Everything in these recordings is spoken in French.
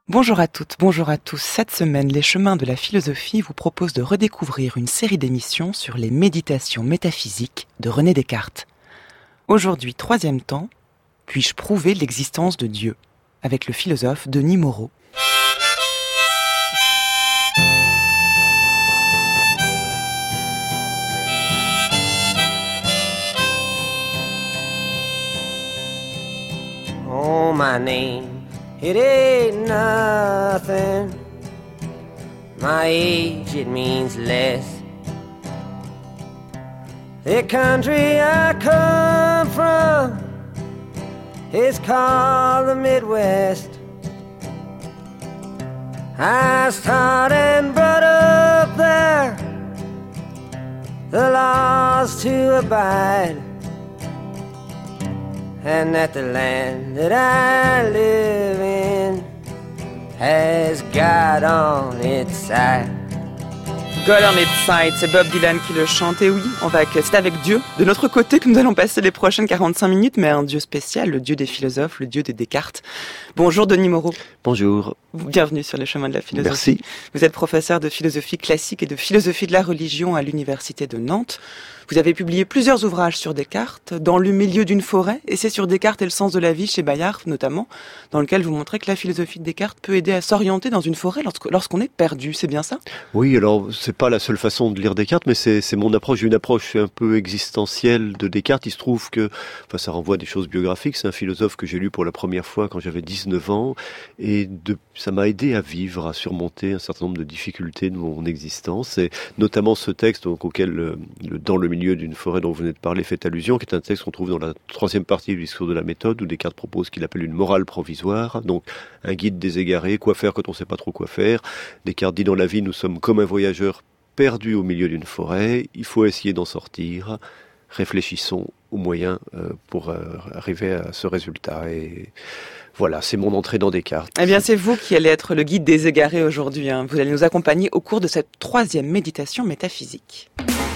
Bonjour à toutes, bonjour à tous. Cette semaine, Les Chemins de la Philosophie vous propose de redécouvrir une série d'émissions sur les méditations métaphysiques de René Descartes. Aujourd'hui, 3e temps, puis-je prouver l'existence de Dieu, avec le philosophe Denis Moreau. Oh, my name, it ain't nothing. My age, it means less. The country I come from is called the Midwest. I was taught and brought up there, the laws to abide, and that the land that I live in has God on its side. God on its side, c'est Bob Dylan qui le chante. Et oui, c'est avec Dieu, de notre côté, que nous allons passer les prochaines 45 minutes, mais un Dieu spécial, le Dieu des philosophes, le Dieu des Descartes. Bonjour Denis Moreau. Bonjour. Bienvenue sur les chemins de la philosophie. Merci. Vous êtes professeur de philosophie classique et de philosophie de la religion à l'université de Nantes. Vous avez publié plusieurs ouvrages sur Descartes, Dans le milieu d'une forêt, et c'est sur Descartes et le sens de la vie chez Bayard notamment, dans lequel vous montrez que la philosophie de Descartes peut aider à s'orienter dans une forêt lorsqu'on est perdu, c'est bien ça ? Oui, alors c'est pas la seule façon de lire Descartes, mais c'est mon approche. J'ai une approche un peu existentielle de Descartes. Il se trouve que, ça renvoie à des choses biographiques. C'est un philosophe que j'ai lu pour la première fois quand j'avais 19 ans, et ça m'a aidé à vivre, à surmonter un certain nombre de difficultés de mon existence, et notamment ce texte auquel Dans le milieu d'une forêt dont vous venez de parler fait allusion, qui est un texte qu'on trouve dans la 3e partie du discours de la méthode, où Descartes propose qu'il appelle une morale provisoire, donc un guide des égarés, quoi faire quand on ne sait pas trop quoi faire. Descartes dit: dans la vie, nous sommes comme un voyageur perdu au milieu d'une forêt, il faut essayer d'en sortir, réfléchissons aux moyens pour arriver à ce résultat. Et voilà, c'est mon entrée dans Descartes. Eh bien, c'est vous qui allez être le guide des égarés aujourd'hui. Vous allez nous accompagner au cours de cette 3e méditation métaphysique.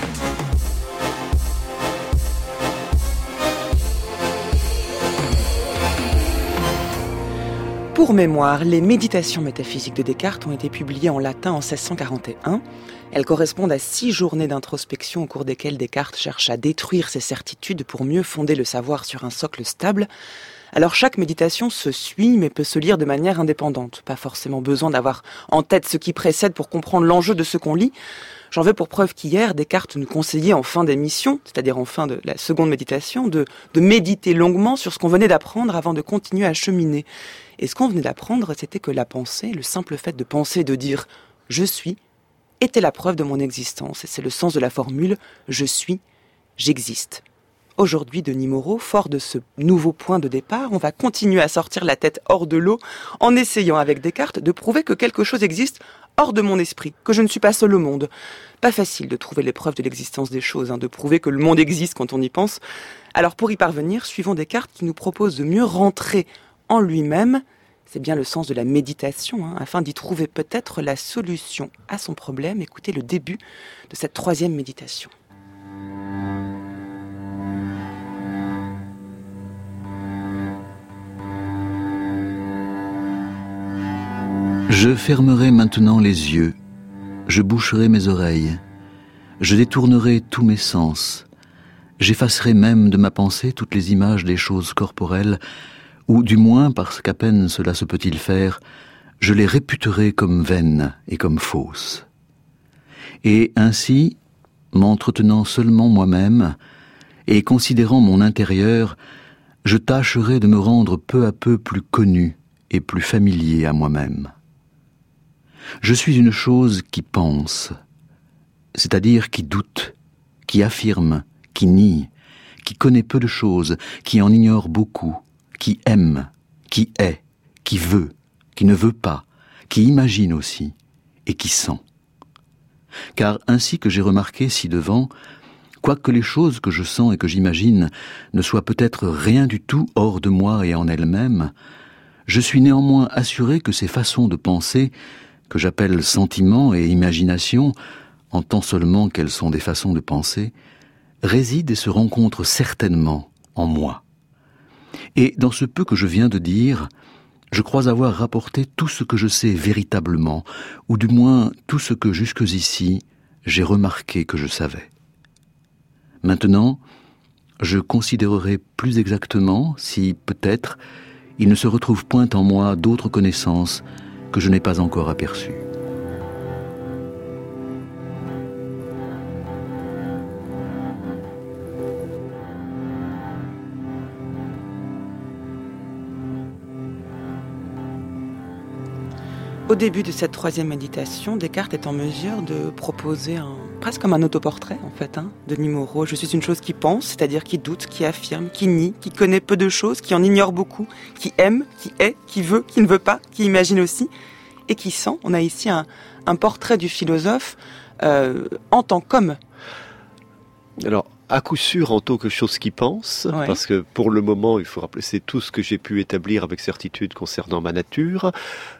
Pour mémoire, les méditations métaphysiques de Descartes ont été publiées en latin en 1641. Elles correspondent à 6 journées d'introspection au cours desquelles Descartes cherche à détruire ses certitudes pour mieux fonder le savoir sur un socle stable. Alors chaque méditation se suit mais peut se lire de manière indépendante. Pas forcément besoin d'avoir en tête ce qui précède pour comprendre l'enjeu de ce qu'on lit. J'en veux pour preuve qu'hier, Descartes nous conseillait en fin d'émission, c'est-à-dire en fin de la seconde méditation, de méditer longuement sur ce qu'on venait d'apprendre avant de continuer à cheminer. Et ce qu'on venait d'apprendre, c'était que la pensée, le simple fait de penser, de dire « je suis », était la preuve de mon existence. Et c'est le sens de la formule « je suis, j'existe ». Aujourd'hui, Denis Moreau, fort de ce nouveau point de départ, on va continuer à sortir la tête hors de l'eau en essayant avec Descartes de prouver que quelque chose existe hors de mon esprit, que je ne suis pas seul au monde. Pas facile de trouver les preuves de l'existence des choses, de prouver que le monde existe quand on y pense. Alors pour y parvenir, suivons Descartes qui nous propose de mieux rentrer en lui-même. C'est bien le sens de la méditation, afin d'y trouver peut-être la solution à son problème. Écoutez le début de cette 3e méditation. Je fermerai maintenant les yeux, je boucherai mes oreilles, je détournerai tous mes sens, j'effacerai même de ma pensée toutes les images des choses corporelles, ou du moins, parce qu'à peine cela se peut-il faire, je les réputerai comme vaines et comme fausses. Et ainsi, m'entretenant seulement moi-même, et considérant mon intérieur, je tâcherai de me rendre peu à peu plus connu et plus familier à moi-même. Je suis une chose qui pense, c'est-à-dire qui doute, qui affirme, qui nie, qui connaît peu de choses, qui en ignore beaucoup, qui aime, qui est, qui veut, qui ne veut pas, qui imagine aussi, et qui sent. Car ainsi que j'ai remarqué ci-devant, quoique les choses que je sens et que j'imagine ne soient peut-être rien du tout hors de moi et en elles-mêmes, je suis néanmoins assuré que ces façons de penser, que j'appelle sentiments et imagination, en tant seulement qu'elles sont des façons de penser, résident et se rencontrent certainement en moi. Et dans ce peu que je viens de dire, Je crois avoir rapporté tout ce que je sais véritablement, ou du moins tout ce que jusqu'ici j'ai remarqué que je savais. Maintenant, je considérerai plus exactement si, peut-être, il ne se retrouve point en moi d'autres connaissances que je n'ai pas encore aperçues. Au début de cette troisième méditation, Descartes est en mesure de proposer presque comme un autoportrait, en fait, Denis Moreau. Je suis une chose qui pense, c'est-à-dire qui doute, qui affirme, qui nie, qui connaît peu de choses, qui en ignore beaucoup, qui aime, qui est, qui veut, qui ne veut pas, qui imagine aussi, et qui sent. On a ici un portrait du philosophe en tant qu'homme. Alors, à coup sûr en tant que chose qui pense, Ouais. parce que pour le moment, il faut rappeler, c'est tout ce que j'ai pu établir avec certitude concernant ma nature.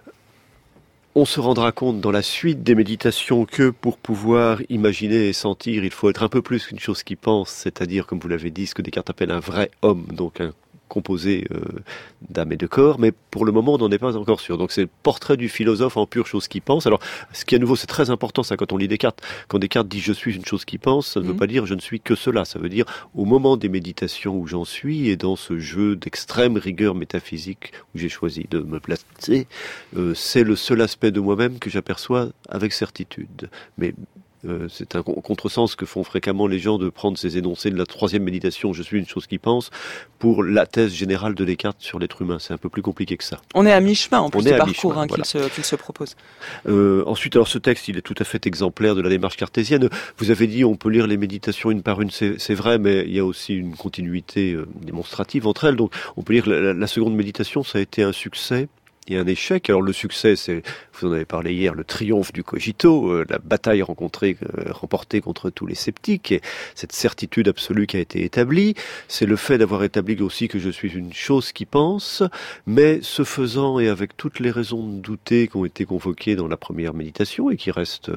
On se rendra compte dans la suite des méditations que pour pouvoir imaginer et sentir, il faut être un peu plus qu'une chose qui pense, c'est-à-dire, comme vous l'avez dit, ce que Descartes appelle un vrai homme, donc un composé d'âme et de corps, mais pour le moment on n'en est pas encore sûr. Donc c'est le portrait du philosophe en pure chose qui pense. Alors ce qui à nouveau c'est très important ça quand on lit Descartes. Quand Descartes dit je suis une chose qui pense, ça ne veut pas dire je ne suis que cela, ça veut dire au moment des méditations où j'en suis et dans ce jeu d'extrême rigueur métaphysique où j'ai choisi de me placer, c'est le seul aspect de moi-même que j'aperçois avec certitude. Mais c'est un contresens que font fréquemment les gens de prendre ces énoncés de la troisième méditation, je suis une chose qui pense, pour la thèse générale de Descartes sur l'être humain. C'est un peu plus compliqué que ça. On est à mi-chemin en plus du parcours voilà. qu'il se propose. Ensuite, alors ce texte, il est tout à fait exemplaire de la démarche cartésienne. Vous avez dit on peut lire les méditations une par une, c'est vrai, mais il y a aussi une continuité démonstrative entre elles. Donc on peut lire la seconde méditation, ça a été un succès. Et un échec. Alors le succès, c'est, vous en avez parlé hier, le triomphe du cogito, la bataille remportée contre tous les sceptiques, et cette certitude absolue qui a été établie. C'est le fait d'avoir établi aussi que je suis une chose qui pense, mais ce faisant et avec toutes les raisons de douter qui ont été convoquées dans la première méditation et qui restent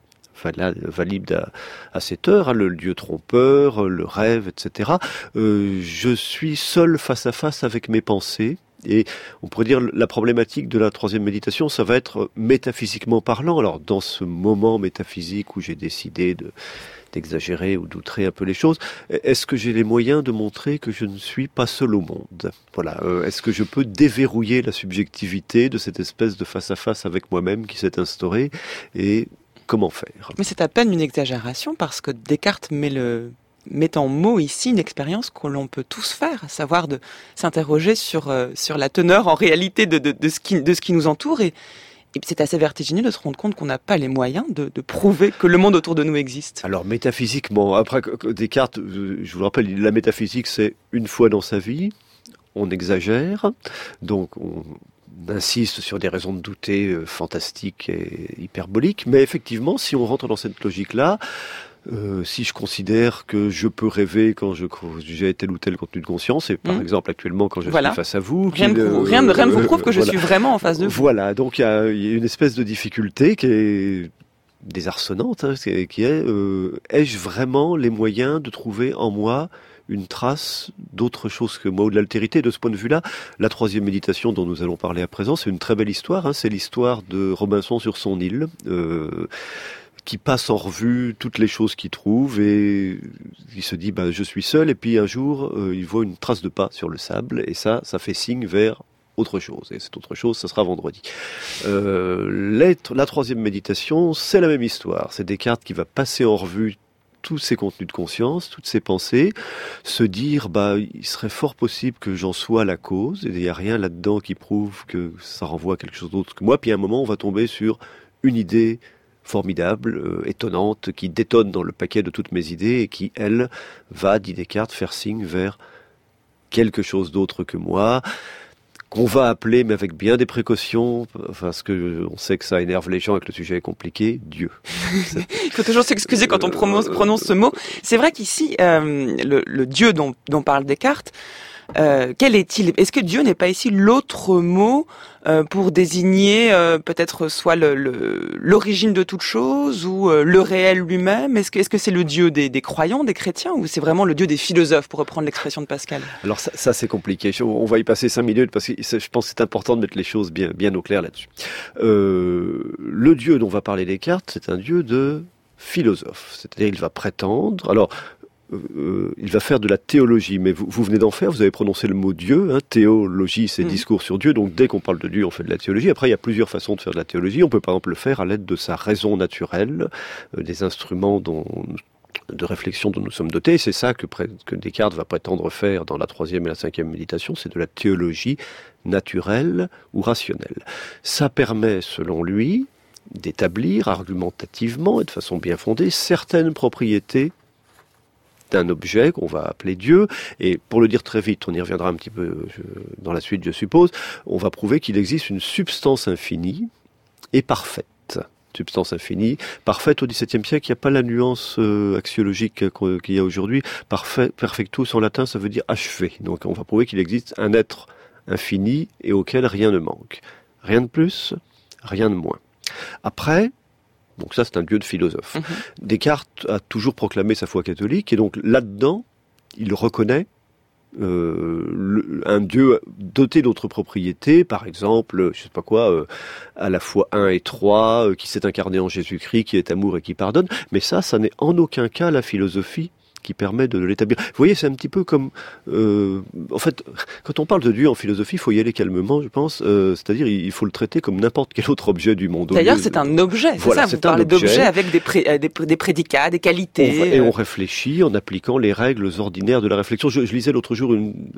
valide à cette heure, le dieu trompeur, le rêve, etc. Je suis seul face à face avec mes pensées. Et on pourrait dire la problématique de la troisième méditation, ça va être métaphysiquement parlant. Alors dans ce moment métaphysique où j'ai décidé d'exagérer ou d'outrer un peu les choses, est-ce que j'ai les moyens de montrer que je ne suis pas seul au monde ? Voilà. Est-ce que je peux déverrouiller la subjectivité de cette espèce de face-à-face avec moi-même qui s'est instaurée et comment faire ? Mais c'est à peine une exagération parce que Descartes met en mots ici une expérience que l'on peut tous faire, à savoir de s'interroger sur la teneur en réalité de ce qui nous entoure et c'est assez vertigineux de se rendre compte qu'on n'a pas les moyens de prouver que le monde autour de nous existe. Alors métaphysiquement, après Descartes, je vous le rappelle, la métaphysique c'est une fois dans sa vie, on exagère, donc on insiste sur des raisons de douter fantastiques et hyperboliques, mais effectivement si on rentre dans cette logique-là, si je considère que je peux rêver quand j'ai tel ou tel contenu de conscience, et par exemple actuellement quand je suis face à vous... Rien ne vous prouve que je suis vraiment en face de vous. Voilà, donc il y a une espèce de difficulté qui est désarçonnante, qui est ai-je vraiment les moyens de trouver en moi une trace d'autre chose que moi ou de l'altérité. De ce point de vue-là, la troisième méditation dont nous allons parler à présent, c'est une très belle histoire, c'est l'histoire de Robinson sur son île, qui passe en revue toutes les choses qu'il trouve et il se dit je suis seul, et puis un jour il voit une trace de pas sur le sable et ça fait signe vers autre chose, et cette autre chose ça sera vendredi. La troisième méditation, c'est la même histoire, c'est Descartes qui va passer en revue tous ces contenus de conscience, toutes ces pensées, se dire il serait fort possible que j'en sois la cause, et il n'y a rien là-dedans qui prouve que ça renvoie à quelque chose d'autre que moi, puis à un moment on va tomber sur une idée formidable, étonnante, qui détonne dans le paquet de toutes mes idées et qui, elle, va, dit Descartes, faire signe vers quelque chose d'autre que moi, qu'on va appeler, mais avec bien des précautions, parce que on sait que ça énerve les gens et que le sujet est compliqué, Dieu. Il faut toujours s'excuser quand on prononce ce mot. C'est vrai qu'ici, le Dieu dont parle Descartes, Quel est-il? Est-ce que Dieu n'est pas ici l'autre mot pour désigner peut-être soit l'origine de toute chose ou le réel lui-même? Est-ce que c'est le Dieu des croyants, des chrétiens, ou c'est vraiment le Dieu des philosophes, pour reprendre l'expression de Pascal? Alors ça c'est compliqué. On va y passer 5 minutes parce que je pense que c'est important de mettre les choses bien au clair là-dessus. Le Dieu dont va parler Descartes, c'est un Dieu de philosophe. C'est-à-dire il va prétendre... Alors, il va faire de la théologie, mais vous venez d'en faire, vous avez prononcé le mot Dieu, théologie c'est discours sur Dieu, donc dès qu'on parle de Dieu on fait de la théologie. Après il y a plusieurs façons de faire de la théologie, on peut par exemple le faire à l'aide de sa raison naturelle, des instruments de réflexion dont nous sommes dotés, et c'est ça que Descartes va prétendre faire dans la 3e et la 5e méditation, c'est de la théologie naturelle ou rationnelle. Ça permet, selon lui, d'établir argumentativement et de façon bien fondée certaines propriétés d'un objet qu'on va appeler Dieu, et pour le dire très vite, on y reviendra un petit peu dans la suite je suppose, on va prouver qu'il existe une substance infinie et parfaite. Substance infinie, parfaite au XVIIe siècle, il n'y a pas la nuance axiologique qu'il y a aujourd'hui. Perfectus en latin, ça veut dire achevé. Donc on va prouver qu'il existe un être infini et auquel rien ne manque. Rien de plus, rien de moins. Après, donc ça c'est un Dieu de philosophe. Descartes a toujours proclamé sa foi catholique, et donc là-dedans, il reconnaît un Dieu doté d'autres propriétés, par exemple, je sais pas quoi, à la fois 1 et 3, qui s'est incarné en Jésus-Christ, qui est amour et qui pardonne, mais ça n'est en aucun cas la philosophie qui permet de l'établir. Vous voyez, c'est un petit peu comme... en fait, quand on parle de Dieu en philosophie, il faut y aller calmement, je pense. C'est-à-dire, il faut le traiter comme n'importe quel autre objet du monde. D'ailleurs, c'est un objet, voilà, c'est ça, vous parlez d'objet avec des prédicats, des qualités. Et on réfléchit en appliquant les règles ordinaires de la réflexion. Je lisais l'autre jour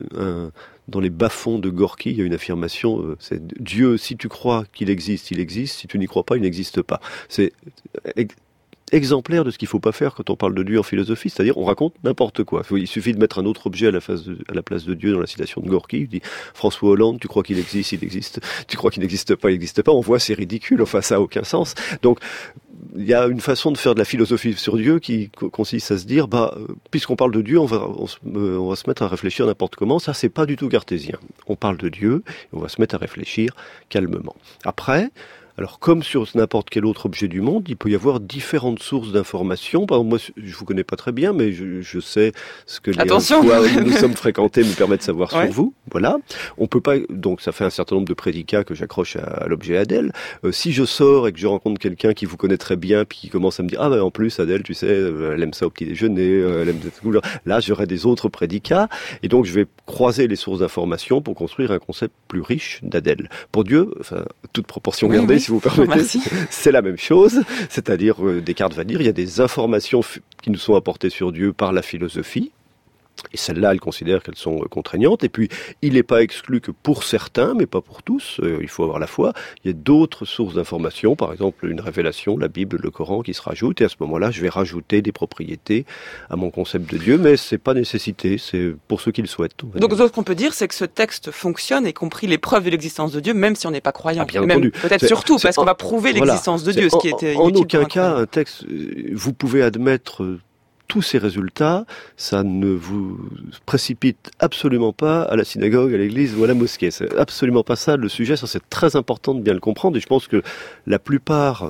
dans les bas-fonds de Gorky, il y a une affirmation, c'est « Dieu, si tu crois qu'il existe, il existe. Si tu n'y crois pas, il n'existe pas. » C'est exemplaire de ce qu'il ne faut pas faire quand on parle de Dieu en philosophie, c'est-à-dire on raconte n'importe quoi. Il suffit de mettre un autre objet à la place de Dieu dans la citation de Gorky. Il dit François Hollande, tu crois qu'il existe, il existe. Tu crois qu'il n'existe pas, il n'existe pas. On voit c'est ridicule, enfin ça n'a aucun sens. Donc il y a une façon de faire de la philosophie sur Dieu qui consiste à se dire puisqu'on parle de Dieu, on va se mettre à réfléchir n'importe comment. Ça c'est pas du tout cartésien. On parle de Dieu, et on va se mettre à réfléchir calmement. Après, alors, comme sur n'importe quel autre objet du monde, il peut y avoir différentes sources d'informations. Par exemple, moi, je vous connais pas très bien, mais je sais ce que les fois où nous sommes fréquentés me permettent de savoir sur vous. Voilà. On peut pas, donc ça fait un certain nombre de prédicats que j'accroche à l'objet Adèle. Si je sors et que je rencontre quelqu'un qui vous connaît très bien, puis qui commence à me dire, en plus, Adèle, tu sais, elle aime ça au petit déjeuner, elle aime cette couleur. Là, j'aurai des autres prédicats. Et donc, je vais croiser les sources d'informations pour construire un concept plus riche d'Adèle. Pour Dieu, enfin, toute proportion gardée, si vous permettez, c'est la même chose. C'est-à-dire, Descartes va dire, il y a des informations qui nous sont apportées sur Dieu par la philosophie. Et celles-là, elle considère qu'elles sont contraignantes. Et puis, il n'est pas exclu que pour certains, mais pas pour tous, il faut avoir la foi, il y a d'autres sources d'informations, par exemple une révélation, la Bible, le Coran, qui se rajoutent. Et à ce moment-là, je vais rajouter des propriétés à mon concept de Dieu, mais c'est pas nécessité, c'est pour ceux qui le souhaitent. Donc, ce qu'on peut dire, c'est que ce texte fonctionne, y compris les preuves de l'existence de Dieu, même si on n'est pas croyant. Bien entendu. Peut-être surtout, parce qu'on va prouver l'existence de Dieu, ce qui était en aucun cas, un texte, vous pouvez admettre tous ces résultats, ça ne vous précipite absolument pas à la synagogue, à l'église ou à la mosquée. C'est absolument pas ça le sujet, ça c'est très important de bien le comprendre, et je pense que la plupart,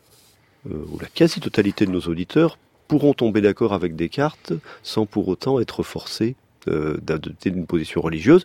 ou la quasi-totalité de nos auditeurs pourront tomber d'accord avec Descartes sans pour autant être forcés d'adopter une position religieuse.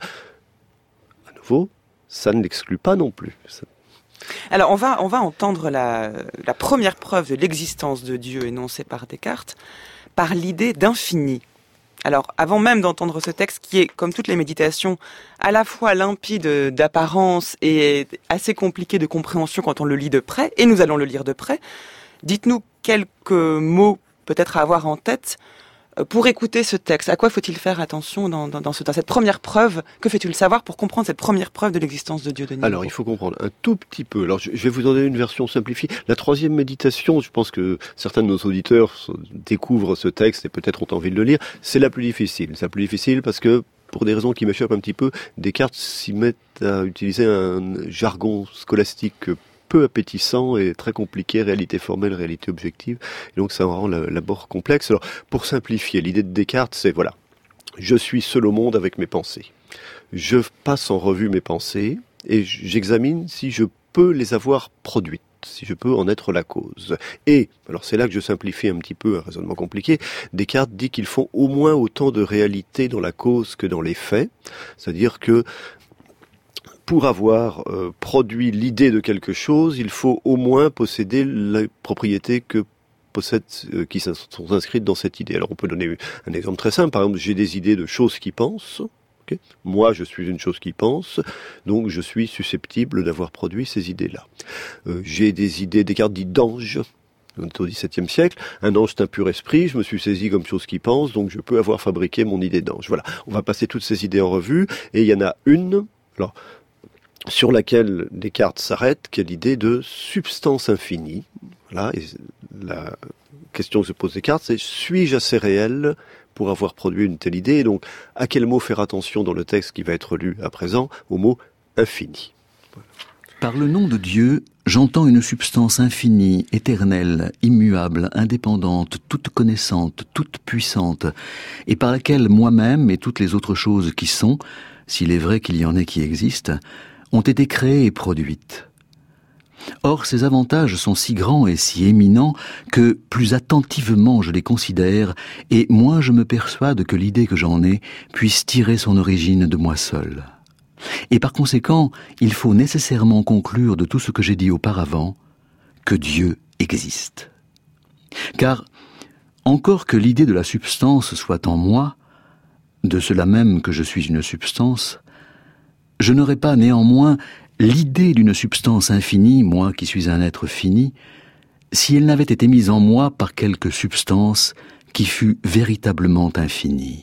À nouveau, ça ne l'exclut pas non plus. Alors on va entendre la première preuve de l'existence de Dieu énoncée par Descartes, par l'idée d'infini. Alors, avant même d'entendre ce texte qui est, comme toutes les méditations, à la fois limpide d'apparence et assez compliqué de compréhension quand on le lit de près, et nous allons le lire de près, dites-nous quelques mots peut-être à avoir en tête pour écouter ce texte. À quoi faut-il faire attention dans cette première preuve? Que fait-il savoir pour comprendre cette première preuve de l'existence de Dieu, Denis? Alors, il faut comprendre un tout petit peu. Alors, je vais vous donner une version simplifiée. La 3e méditation, je pense que certains de nos auditeurs découvrent ce texte et peut-être ont envie de le lire. C'est la plus difficile. C'est la plus difficile parce que, pour des raisons qui m'échappent un petit peu, Descartes s'y met à utiliser un jargon scolastique peu appétissant et très compliqué, réalité formelle, réalité objective. Et donc ça rend l'abord complexe. Alors, pour simplifier, l'idée de Descartes, c'est, voilà, Je suis seul au monde avec mes pensées. Je passe en revue mes pensées et j'examine si je peux les avoir produites, si je peux en être la cause. Et, alors c'est là que je simplifie un petit peu un raisonnement compliqué, Descartes dit qu'il faut au moins autant de réalité dans la cause que dans les faits, c'est-à-dire que pour avoir produit l'idée de quelque chose, il faut au moins posséder la propriété que possèdent, qui sont inscrites dans cette idée. Alors on peut donner un exemple très simple, par exemple j'ai des idées de choses qui pensent, okay. Moi je suis une chose qui pense, donc je suis susceptible d'avoir produit ces idées-là. J'ai des idées, Descartes dit d'ange, on est au XVIIe siècle, un ange c'est un pur esprit, je me suis saisi comme chose qui pense, donc je peux avoir fabriqué mon idée d'ange. Voilà, on va passer toutes ces idées en revue, et il y en a une, alors, sur laquelle Descartes s'arrête, qui est l'idée de substance infinie. Voilà, et la question que se pose Descartes, c'est suis-je assez réel pour avoir produit une telle idée? Et donc, à quel mot faire attention dans le texte qui va être lu à présent? Au mot infini. Voilà. Par le nom de Dieu, j'entends une substance infinie, éternelle, immuable, indépendante, toute connaissante, toute puissante, et par laquelle moi-même et toutes les autres choses qui sont, s'il est vrai qu'il y en ait qui existent, ont été créées et produites. Or, ces avantages sont si grands et si éminents que plus attentivement je les considère, et moins je me persuade que l'idée que j'en ai puisse tirer son origine de moi seul. Et par conséquent, il faut nécessairement conclure de tout ce que j'ai dit auparavant que Dieu existe. Car, encore que l'idée de la substance soit en moi, de cela même que je suis une substance, je n'aurais pas néanmoins l'idée d'une substance infinie, moi qui suis un être fini, si elle n'avait été mise en moi par quelque substance qui fût véritablement infinie.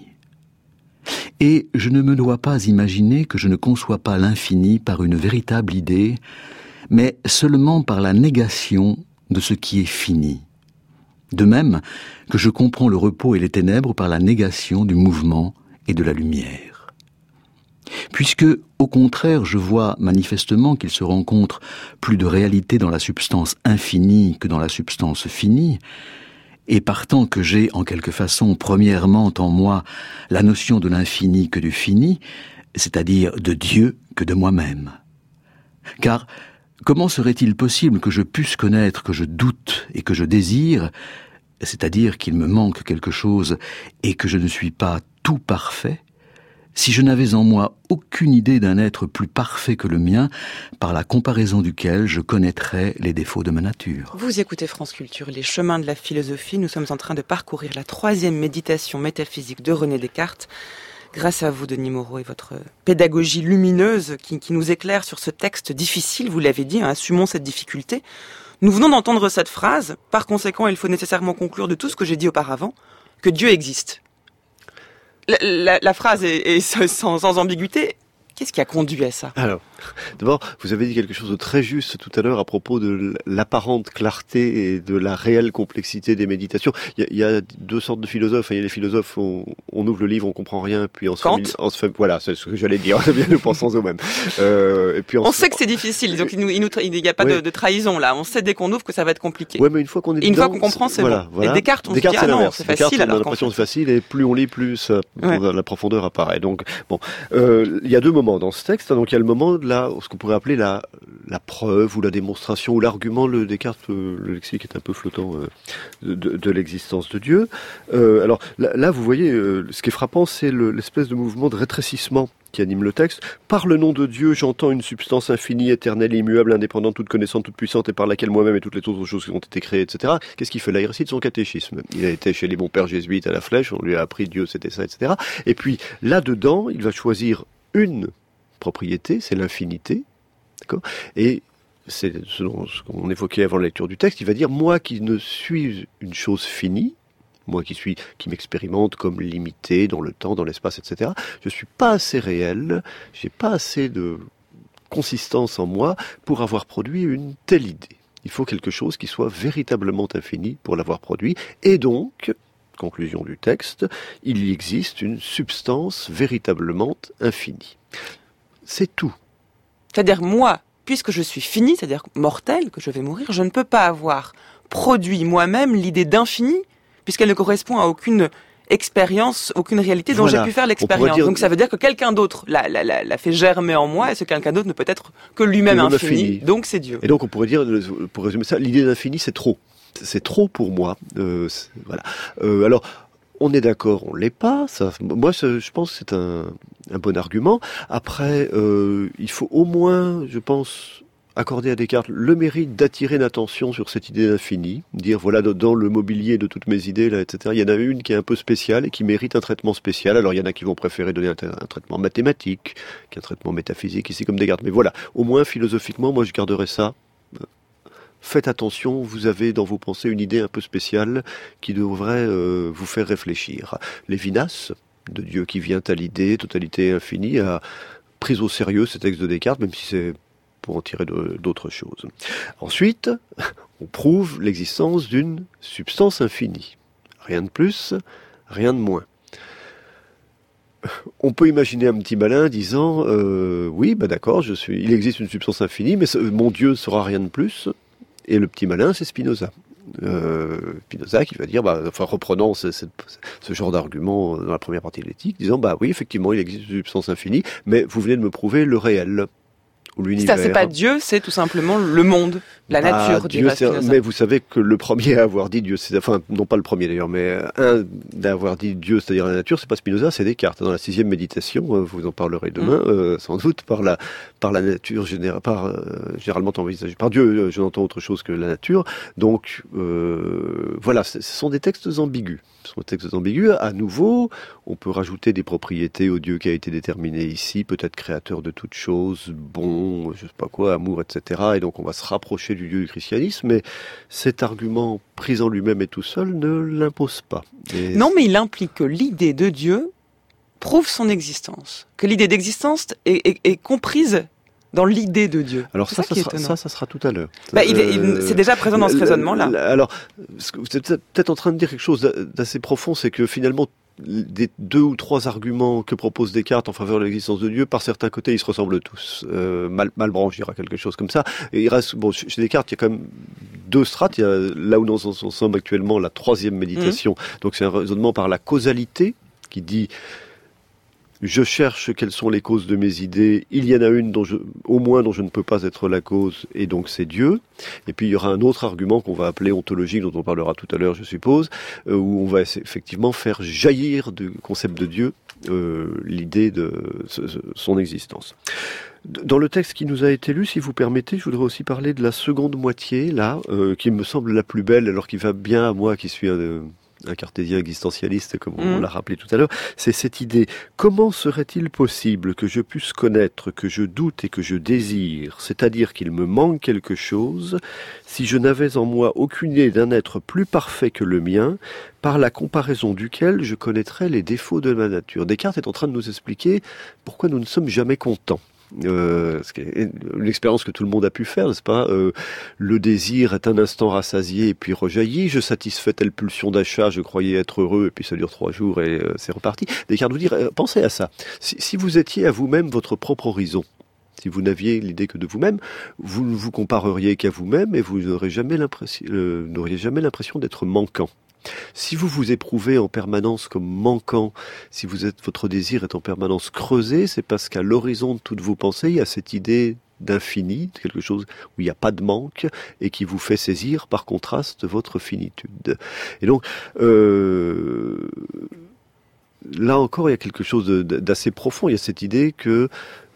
Et je ne me dois pas imaginer que je ne conçois pas l'infini par une véritable idée, mais seulement par la négation de ce qui est fini. De même que je comprends le repos et les ténèbres par la négation du mouvement et de la lumière. Puisque, au contraire, je vois manifestement qu'il se rencontre plus de réalité dans la substance infinie que dans la substance finie, et partant que j'ai, en quelque façon, premièrement en moi, la notion de l'infini que du fini, c'est-à-dire de Dieu que de moi-même. Car, comment serait-il possible que je puisse connaître que je doute et que je désire, c'est-à-dire qu'il me manque quelque chose et que je ne suis pas tout parfait, si je n'avais en moi aucune idée d'un être plus parfait que le mien, par la comparaison duquel je connaîtrais les défauts de ma nature. Vous écoutez France Culture, les chemins de la philosophie. Nous sommes en train de parcourir la 3e méditation métaphysique de René Descartes. Grâce à vous, Denis Moreau, et votre pédagogie lumineuse qui nous éclaire sur ce texte difficile, vous l'avez dit, assumons cette difficulté. Nous venons d'entendre cette phrase. Par conséquent, il faut nécessairement conclure de tout ce que j'ai dit auparavant, que Dieu existe. La phrase est sans ambiguïté. Qu'est-ce qui a conduit à ça? Alors, d'abord, vous avez dit quelque chose de très juste tout à l'heure à propos de l'apparente clarté et de la réelle complexité des méditations. Il y a deux sortes de philosophes. Il y a les philosophes, on ouvre le livre, on comprend rien, puis on se fait, voilà, c'est ce que j'allais dire. Bien, nous pensons au même. Et puis on sait que c'est difficile, donc il n'y a pas de trahison là. On sait dès qu'on ouvre que ça va être compliqué. Ouais, mais une fois qu'on est dedans, une fois qu'on comprend, c'est voilà, bon. Voilà. Et Descartes, on se dit non, c'est facile. On a l'impression que c'est facile, et plus on lit, plus la profondeur apparaît. Donc, bon, il y a deux moments dans ce texte. Donc il y a le moment de ce qu'on pourrait appeler la preuve ou la démonstration ou l'argument. Le Descartes, le lexique est un peu flottant de l'existence de Dieu. Alors là, vous voyez, ce qui est frappant, c'est l'espèce de mouvement de rétrécissement qui anime le texte. Par le nom de Dieu, j'entends une substance infinie, éternelle, immuable, indépendante, toute connaissante, toute puissante, et par laquelle moi-même et toutes les autres choses qui ont été créées, etc. Qu'est-ce qu'il fait là? Il récite son catéchisme. Il a été chez les bons pères jésuites à la Flèche, on lui a appris Dieu, c'était ça, etc. Et puis là-dedans, il va choisir une propriété, c'est l'infinité, d'accord? Et c'est ce qu'on évoquait avant la lecture du texte, il va dire, moi qui ne suis une chose finie, moi qui m'expérimente comme limité dans le temps, dans l'espace, etc., je suis pas assez réel, j'ai pas assez de consistance en moi pour avoir produit une telle idée. Il faut quelque chose qui soit véritablement infini pour l'avoir produit, et donc, conclusion du texte, il y existe une substance véritablement infinie. C'est tout. C'est-à-dire, moi, puisque je suis fini, c'est-à-dire mortel, que je vais mourir, je ne peux pas avoir produit moi-même l'idée d'infini, puisqu'elle ne correspond à aucune expérience, aucune réalité dont Voilà. j'ai pu faire On l'expérience. pourrait dire- Donc ça veut dire que quelqu'un d'autre l'a fait germer en moi, et ce quelqu'un d'autre ne peut être que lui-même Que lui-même infini, infini. donc c'est Dieu. Et donc on pourrait dire, pour résumer ça, l'idée d'infini c'est trop. C'est trop pour moi. Voilà. Alors, on est d'accord, on l'est pas. Ça, moi, je pense que c'est un bon argument. Après, il faut au moins, je pense, accorder à Descartes le mérite d'attirer l'attention sur cette idée d'infini, dire voilà, dans le mobilier de toutes mes idées là, etc. Il y en a une qui est un peu spéciale et qui mérite un traitement spécial. Alors il y en a qui vont préférer donner un traitement mathématique qu'un traitement métaphysique ici comme Descartes. Mais voilà, au moins philosophiquement, moi je garderais ça. Faites attention, vous avez dans vos pensées une idée un peu spéciale qui devrait vous faire réfléchir. Lévinas, de Dieu qui vient à l'idée, totalité infinie, a pris au sérieux ces textes de Descartes, même si c'est pour en tirer d'autres choses. Ensuite, on prouve l'existence d'une substance infinie. Rien de plus, rien de moins. On peut imaginer un petit malin disant oui, bah d'accord, il existe une substance infinie, mais mon Dieu ne sera rien de plus. Et le petit malin, c'est Spinoza. Spinoza qui va dire, reprenant ce genre d'argument dans la première partie de l'éthique, disant, oui, effectivement, il existe une substance infinie, mais vous venez de me prouver le réel. Ou l'univers. C'est pas Dieu, c'est tout simplement le monde, la nature. Dieu, mais vous savez que le premier à avoir dit Dieu, non pas le premier d'ailleurs, mais un d'avoir dit Dieu, c'est-à-dire la nature, c'est pas Spinoza, c'est Descartes. Dans la 6e méditation, vous en parlerez demain, sans doute, par la nature généralement envisagée. Par Dieu, je n'entends autre chose que la nature. Donc, voilà, ce sont des textes ambigus. À nouveau, on peut rajouter des propriétés au Dieu qui a été déterminé ici, peut-être créateur de toutes choses, bon, je sais pas quoi, amour, etc. Et donc on va se rapprocher du Dieu du christianisme, mais cet argument pris en lui-même et tout seul ne l'impose pas. Non, mais il implique que l'idée de Dieu prouve son existence, que l'idée d'existence est comprise dans l'idée de Dieu. Alors ça sera tout à l'heure. C'est déjà présent dans ce raisonnement-là. Alors, vous êtes peut-être en train de dire quelque chose d'assez profond, c'est que finalement, des 2 ou 3 arguments que propose Descartes en faveur de l'existence de Dieu, par certains côtés, ils se ressemblent tous. Malebranche dira quelque chose comme ça. Et il reste, chez Descartes, il y a quand même 2 strates. Il y a là où nous en sommes actuellement, la 3e méditation. Donc c'est un raisonnement par la causalité qui dit je cherche quelles sont les causes de mes idées. Il y en a une au moins dont je ne peux pas être la cause, et donc c'est Dieu. Et puis il y aura un autre argument qu'on va appeler ontologique, dont on parlera tout à l'heure, je suppose, où on va effectivement faire jaillir du concept de Dieu l'idée de son existence. Dans le texte qui nous a été lu, si vous permettez, je voudrais aussi parler de la seconde moitié, là, qui me semble la plus belle, alors qu'il va bien à moi qui suis un cartésien existentialiste, comme on l'a rappelé tout à l'heure, c'est cette idée. Comment serait-il possible que je puisse connaître, que je doute et que je désire, c'est-à-dire qu'il me manque quelque chose, si je n'avais en moi aucune idée d'un être plus parfait que le mien, par la comparaison duquel je connaîtrais les défauts de ma nature. Descartes est en train de nous expliquer pourquoi nous ne sommes jamais contents. Une expérience que tout le monde a pu faire, n'est-ce pas? Le désir est un instant rassasié et puis rejaillit. Je satisfais telle pulsion d'achat, je croyais être heureux, et puis ça dure 3 jours et c'est reparti. Descartes vous dit, pensez à ça. Si vous étiez à vous-même votre propre horizon, si vous n'aviez l'idée que de vous-même, vous ne vous compareriez qu'à vous-même et vous n'auriez jamais l'impression d'être manquant. Si vous vous éprouvez en permanence comme manquant, si votre désir est en permanence creusé, c'est parce qu'à l'horizon de toutes vos pensées, il y a cette idée d'infini, quelque chose où il n'y a pas de manque et qui vous fait saisir par contraste votre finitude. Et donc, là encore, il y a quelque chose d'assez profond. Il y a cette idée que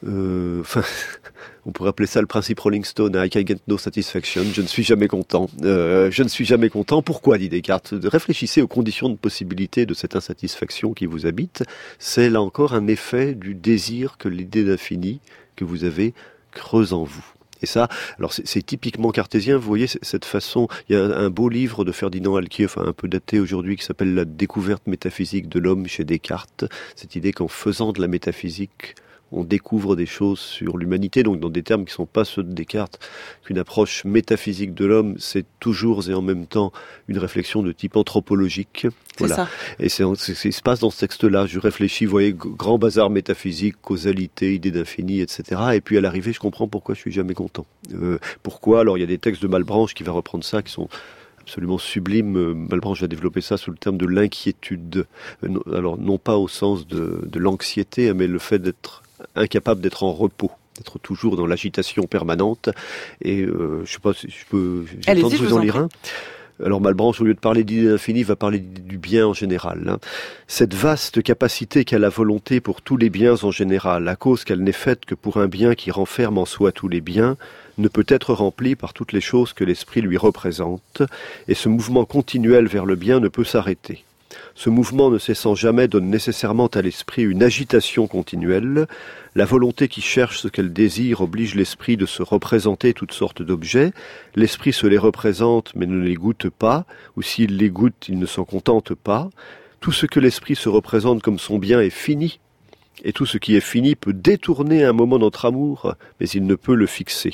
on pourrait appeler ça le principe Rolling Stone, I can get no satisfaction, je ne suis jamais content. Je ne suis jamais content. Pourquoi, dit Descartes? Réfléchissez aux conditions de possibilité de cette insatisfaction qui vous habite. C'est là encore un effet du désir que l'idée d'infini que vous avez creuse en vous. Et ça, alors c'est typiquement cartésien, vous voyez, cette façon, il y a un beau livre de Ferdinand Alquier, un peu daté aujourd'hui, qui s'appelle La découverte métaphysique de l'homme chez Descartes. Cette idée qu'en faisant de la métaphysique, on découvre des choses sur l'humanité, donc dans des termes qui ne sont pas ceux de Descartes, qu'une approche métaphysique de l'homme, c'est toujours et en même temps une réflexion de type anthropologique. Voilà. Ça. Et c'est ce qui se passe dans ce texte-là. Je réfléchis, vous voyez, grand bazar métaphysique, causalité, idée d'infini, etc. Et puis à l'arrivée, je comprends pourquoi je suis jamais content. Pourquoi? Alors il y a des textes de Malebranche qui va reprendre ça, qui sont absolument sublime. Malebranche a développé ça sous le terme de l'inquiétude. Alors, non pas au sens de l'anxiété, mais le fait d'être incapable d'être en repos, d'être toujours dans l'agitation permanente. Et je sais pas si je peux... J'ai le temps de vous en lire un. Alors Malebranche, au lieu de parler d'idée d'infini, va parler du bien en général. Cette vaste capacité qu'a la volonté pour tous les biens en général, à cause qu'elle n'est faite que pour un bien qui renferme en soi tous les biens, ne peut être remplie par toutes les choses que l'esprit lui représente, et ce mouvement continuel vers le bien ne peut s'arrêter. Ce mouvement ne cessant jamais donne nécessairement à l'esprit une agitation continuelle. La volonté qui cherche ce qu'elle désire oblige l'esprit de se représenter toutes sortes d'objets. L'esprit se les représente mais ne les goûte pas, ou s'il les goûte, il ne s'en contente pas. Tout ce que l'esprit se représente comme son bien est fini, et tout ce qui est fini peut détourner un moment notre amour, mais il ne peut le fixer.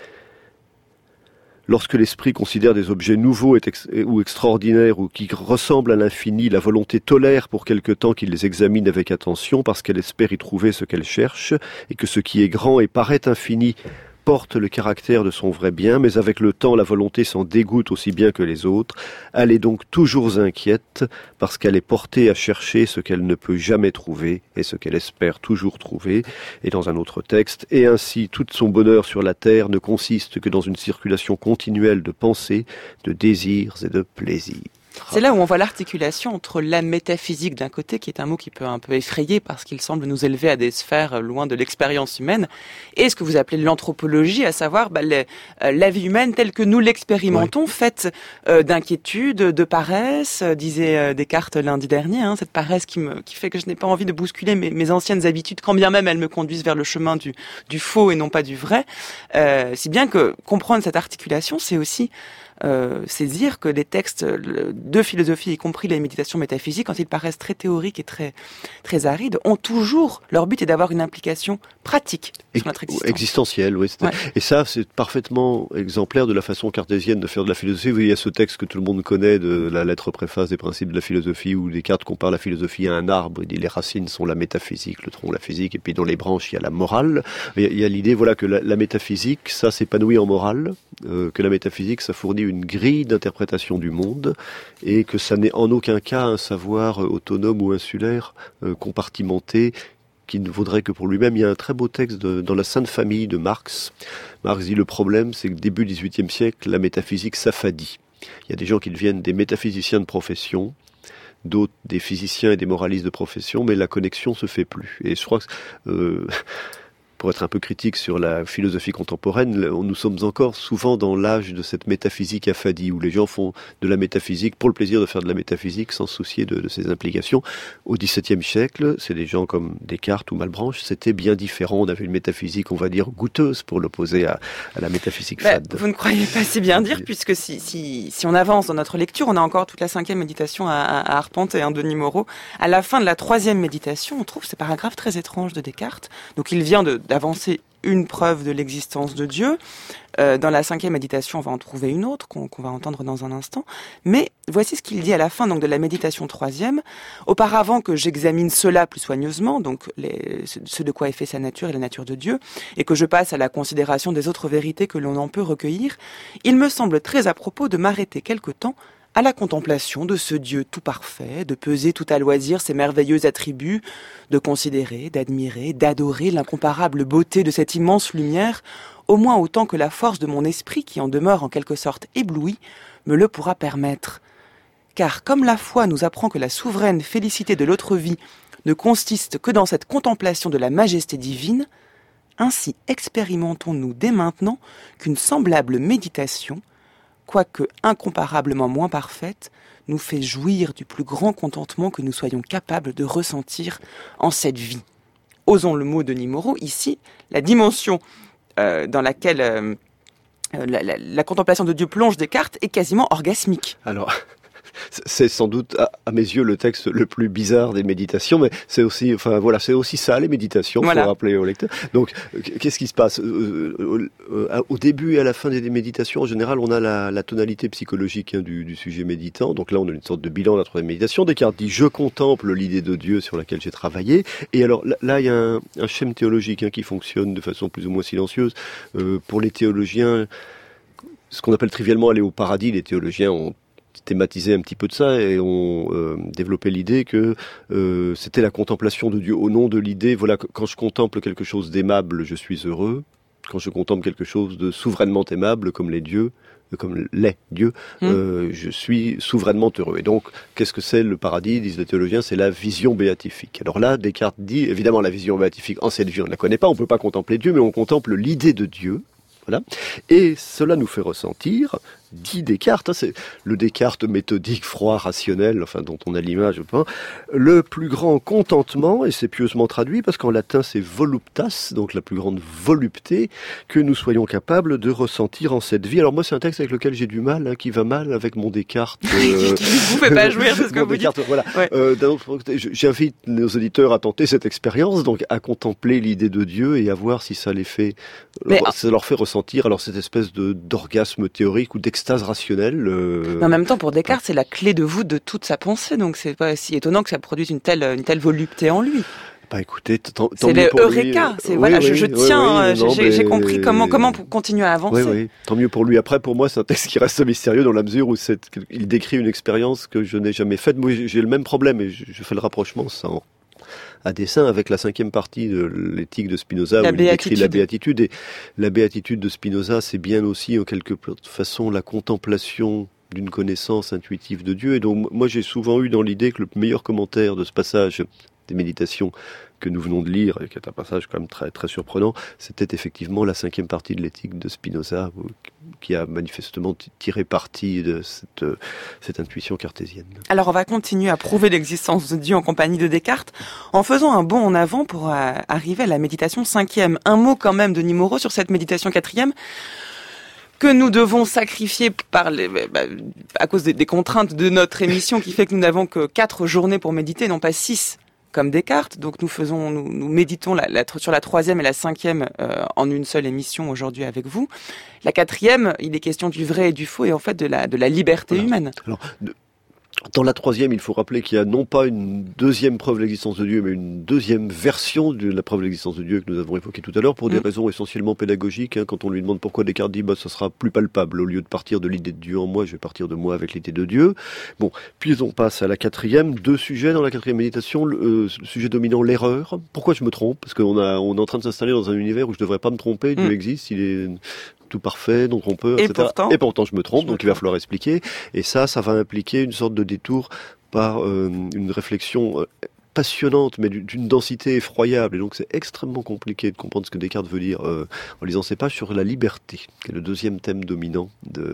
Lorsque l'esprit considère des objets nouveaux ou extraordinaires ou qui ressemblent à l'infini, la volonté tolère pour quelque temps qu'il les examine avec attention parce qu'elle espère y trouver ce qu'elle cherche et que ce qui est grand et paraît infini porte le caractère de son vrai bien, mais avec le temps la volonté s'en dégoûte aussi bien que les autres. Elle est donc toujours inquiète parce qu'elle est portée à chercher ce qu'elle ne peut jamais trouver et ce qu'elle espère toujours trouver. Et dans un autre texte, et ainsi tout son bonheur sur la terre ne consiste que dans une circulation continuelle de pensées, de désirs et de plaisirs. C'est là où on voit l'articulation entre la métaphysique d'un côté, qui est un mot qui peut un peu effrayer parce qu'il semble nous élever à des sphères loin de l'expérience humaine, et ce que vous appelez l'anthropologie, à savoir la vie humaine telle que nous l'expérimentons, faite d'inquiétude, de paresse, disait Descartes lundi dernier, cette paresse qui fait que je n'ai pas envie de bousculer mes anciennes habitudes, quand bien même elles me conduisent vers le chemin du faux et non pas du vrai. Si bien que comprendre cette articulation, c'est aussi saisir que les textes de philosophie, y compris les méditations métaphysiques, quand ils paraissent très théoriques et très, très arides, ont toujours, leur but est d'avoir une implication pratique sur notre existence. Existentielle, oui. Ouais. Et ça, c'est parfaitement exemplaire de la façon cartésienne de faire de la philosophie. Il y a ce texte que tout le monde connaît de la lettre préface des principes de la philosophie, où Descartes compare la philosophie à un arbre. Il dit les racines sont la métaphysique, le tronc la physique, et puis dans les branches, il y a la morale. Il y a l'idée, voilà, que la métaphysique, ça s'épanouit en morale, que la métaphysique, ça fournit une grille d'interprétation du monde et que ça n'est en aucun cas un savoir autonome ou insulaire, compartimenté, qui ne vaudrait que pour lui-même. Il y a un très beau texte dans la Sainte Famille de Marx. Marx dit le problème, c'est que début XVIIIe siècle, la métaphysique s'affadit. Il y a des gens qui deviennent des métaphysiciens de profession, d'autres des physiciens et des moralistes de profession, mais la connexion se fait plus. Et je crois que pour être un peu critique sur la philosophie contemporaine, nous sommes encore souvent dans l'âge de cette métaphysique affadie, où les gens font de la métaphysique pour le plaisir de faire de la métaphysique, sans se soucier de ses implications. Au XVIIe siècle, c'est des gens comme Descartes ou Malebranche, c'était bien différent. On avait une métaphysique, on va dire, goûteuse, pour l'opposer à la métaphysique fade. Vous ne croyez pas si bien dire, puisque si on avance dans notre lecture, on a encore toute la 5e méditation à arpenter, Denis Moreau. À la fin de la 3e méditation, on trouve ces paragraphes très étranges de Descartes. Donc il vient d'avancer une preuve de l'existence de Dieu. Dans la 5e méditation, on va en trouver une autre qu'on va entendre dans un instant. Mais voici ce qu'il dit à la fin donc de la méditation 3e. Auparavant que j'examine cela plus soigneusement, donc ce de quoi est fait sa nature et la nature de Dieu, et que je passe à la considération des autres vérités que l'on en peut recueillir, il me semble très à propos de m'arrêter quelque temps à la contemplation de ce Dieu tout parfait, de peser tout à loisir ses merveilleux attributs, de considérer, d'admirer, d'adorer l'incomparable beauté de cette immense lumière, au moins autant que la force de mon esprit, qui en demeure en quelque sorte ébloui, me le pourra permettre. Car comme la foi nous apprend que la souveraine félicité de l'autre vie ne consiste que dans cette contemplation de la majesté divine, ainsi expérimentons-nous dès maintenant qu'une semblable méditation, quoique incomparablement moins parfaite, nous fait jouir du plus grand contentement que nous soyons capables de ressentir en cette vie. Osons le mot de Denis Moreau, ici, la dimension dans laquelle la contemplation de Dieu plonge Descartes est quasiment orgasmique. Alors, c'est sans doute, à mes yeux, le texte le plus bizarre des méditations, mais c'est aussi, c'est aussi ça, les méditations, il faut rappeler au lecteur. Donc, qu'est-ce qui se passe au début et à la fin des méditations, en général, on a la tonalité psychologique du sujet méditant. Donc là, on a une sorte de bilan de la 3e méditation. Descartes dit « Je contemple l'idée de Dieu sur laquelle j'ai travaillé ». Et alors, là, il y a un schème théologique qui fonctionne de façon plus ou moins silencieuse. Pour les théologiens, ce qu'on appelle trivialement aller au paradis, les théologiens ont thématisé un petit peu de ça et ont développé l'idée que c'était la contemplation de Dieu au nom de l'idée, voilà, quand je contemple quelque chose d'aimable, je suis heureux. Quand je contemple quelque chose de souverainement aimable, comme les dieux, je suis souverainement heureux. Et donc, qu'est-ce que c'est le paradis, disent les théologiens? C'est la vision béatifique. Alors là, Descartes dit, évidemment, la vision béatifique, en cette vie, on ne la connaît pas, on ne peut pas contempler Dieu, mais on contemple l'idée de Dieu. Voilà. Et cela nous fait ressentir, dit Descartes, c'est le Descartes méthodique, froid, rationnel, enfin dont on a l'image, le plus grand contentement, et c'est pieusement traduit parce qu'en latin c'est voluptas, donc la plus grande volupté que nous soyons capables de ressentir en cette vie. Alors moi c'est un texte avec lequel j'ai du mal, qui va mal avec mon Descartes. Vous faites pas jouer, c'est ce que vous dites. Voilà. Ouais. J'invite nos auditeurs à tenter cette expérience, donc à contempler l'idée de Dieu et à voir si ça les fait, ça leur fait ressentir alors cette espèce d'orgasme théorique ou d'extase rationnelle. Mais en même temps, pour Descartes, c'est la clé de voûte de toute sa pensée, donc c'est pas si étonnant que ça produise une telle volupté en lui. Bah écoutez, tant c'est mieux pour lui. C'est l'Eureka, c'est voilà, je tiens, j'ai compris comment continuer à avancer. Oui, tant mieux pour lui. Après, pour moi, c'est un texte qui reste mystérieux dans la mesure où il décrit une expérience que je n'ai jamais faite. Moi, j'ai le même problème et je fais le rapprochement à dessein avec la 5e partie de l'éthique de Spinoza où il décrit la béatitude. Et la béatitude de Spinoza, c'est bien aussi en quelque façon la contemplation d'une connaissance intuitive de Dieu. Et donc moi j'ai souvent eu dans l'idée que le meilleur commentaire de ce passage des méditations que nous venons de lire, et qui est un passage quand même très, très surprenant, c'était effectivement la 5e partie de l'éthique de Spinoza, qui a manifestement tiré parti de cette intuition cartésienne. Alors on va continuer à prouver l'existence de Dieu en compagnie de Descartes, en faisant un bond en avant pour arriver à la méditation 5e. Un mot quand même, Denis Moreau, sur cette méditation 4e, que nous devons sacrifier à cause des contraintes de notre émission qui fait que nous n'avons que 4 journées pour méditer, non pas 6 comme Descartes. Donc nous méditons sur la 3e et la 5e en une seule émission aujourd'hui avec vous. La 4e, il est question du vrai et du faux et en fait de la liberté humaine. Alors, dans la 3e, il faut rappeler qu'il y a non pas une deuxième preuve de l'existence de Dieu, mais une deuxième version de la preuve de l'existence de Dieu que nous avons évoquée tout à l'heure, pour des raisons essentiellement pédagogiques. Quand on lui demande pourquoi, Descartes dit ça sera plus palpable. Au lieu de partir de l'idée de Dieu en moi, je vais partir de moi avec l'idée de Dieu. Bon, puis on passe à la 4e. 2 sujets dans la 4e méditation. Le sujet dominant, l'erreur. Pourquoi je me trompe? Parce qu'on est en train de s'installer dans un univers où je ne devrais pas me tromper. Dieu existe, il est tout parfait, donc on peut, etc. Et pourtant je me trompe, donc il va falloir expliquer. Et ça va impliquer une sorte de détour par une réflexion passionnante, mais d'une densité effroyable. Et donc c'est extrêmement compliqué de comprendre ce que Descartes veut dire en lisant ces pages sur la liberté, qui est le 2e thème dominant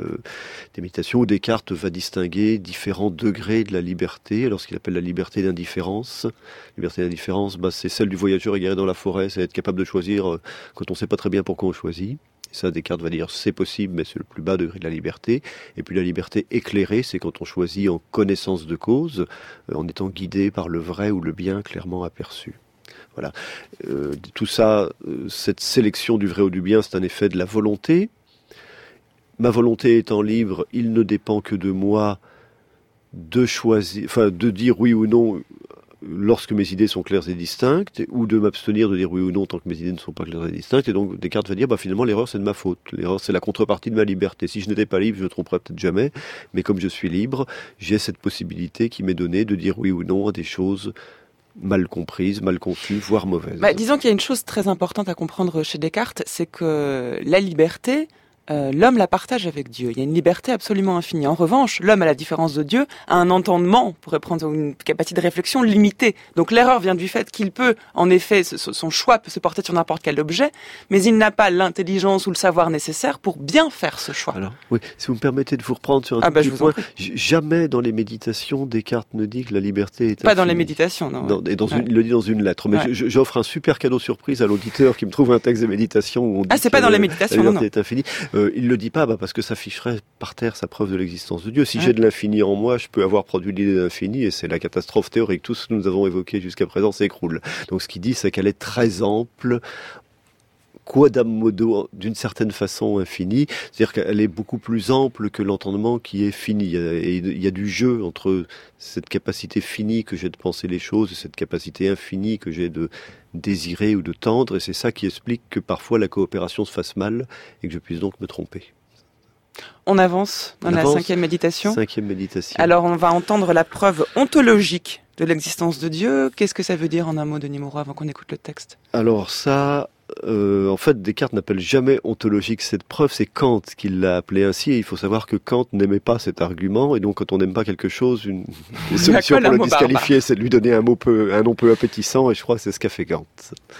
des méditations, où Descartes va distinguer différents degrés de la liberté. Alors ce qu'il appelle la liberté d'indifférence. Liberté d'indifférence, c'est celle du voyageur égaré dans la forêt, c'est être capable de choisir quand on ne sait pas très bien pourquoi on choisit. Et ça, Descartes va dire c'est possible, mais c'est le plus bas degré de la liberté. Et puis la liberté éclairée, c'est quand on choisit en connaissance de cause, en étant guidé par le vrai ou le bien clairement aperçu. Voilà. Tout ça, cette sélection du vrai ou du bien, c'est un effet de la volonté. Ma volonté étant libre, il ne dépend que de moi de choisir, de dire oui ou non lorsque mes idées sont claires et distinctes, ou de m'abstenir de dire oui ou non tant que mes idées ne sont pas claires et distinctes. Et donc Descartes va dire finalement l'erreur c'est de ma faute, l'erreur c'est la contrepartie de ma liberté. Si je n'étais pas libre, je ne tromperais peut-être jamais, mais comme je suis libre, j'ai cette possibilité qui m'est donnée de dire oui ou non à des choses mal comprises, mal conçues, voire mauvaises. Disons qu'il y a une chose très importante à comprendre chez Descartes, c'est que la liberté, l'homme la partage avec Dieu. Il y a une liberté absolument infinie. En revanche, l'homme, à la différence de Dieu, a un entendement, on pourrait prendre une capacité de réflexion limitée. Donc l'erreur vient du fait qu'il peut, en effet, son choix peut se porter sur n'importe quel objet, mais il n'a pas l'intelligence ou le savoir nécessaire pour bien faire ce choix. Alors, oui, si vous me permettez de vous reprendre sur un petit point, jamais dans les méditations, Descartes ne dit que la liberté est infinie. Pas dans les méditations, non. Il le dit dans une lettre. Mais j'offre un super cadeau surprise à l'auditeur qui me trouve un texte de méditation où on dit c'est pas dans les méditations, la liberté est infinie. Il le dit pas parce que ça ficherait par terre sa preuve de l'existence de Dieu. Si j'ai de l'infini en moi, je peux avoir produit l'idée d'infini et c'est la catastrophe théorique. Tout ce que nous avons évoqué jusqu'à présent s'écroule. Donc ce qu'il dit, c'est qu'elle est très ample, quodam modo, d'une certaine façon infinie. C'est-à-dire qu'elle est beaucoup plus ample que l'entendement qui est fini. Et il y a du jeu entre cette capacité finie que j'ai de penser les choses et cette capacité infinie que j'ai de désirer ou de tendre. Et c'est ça qui explique que parfois la coopération se fasse mal et que je puisse donc me tromper. On avance dans la cinquième méditation. Cinquième méditation. Alors, on va entendre la preuve ontologique de l'existence de Dieu. Qu'est-ce que ça veut dire en un mot, Denis Moreau, avant qu'on écoute le texte? Alors ça, en fait, Descartes n'appelle jamais ontologique cette preuve, c'est Kant qui l'a appelé ainsi, et il faut savoir que Kant n'aimait pas cet argument, et donc quand on n'aime pas quelque chose, une solution pour le disqualifier, c'est de lui donner un nom peu appétissant, et je crois que c'est ce qu'a fait Kant.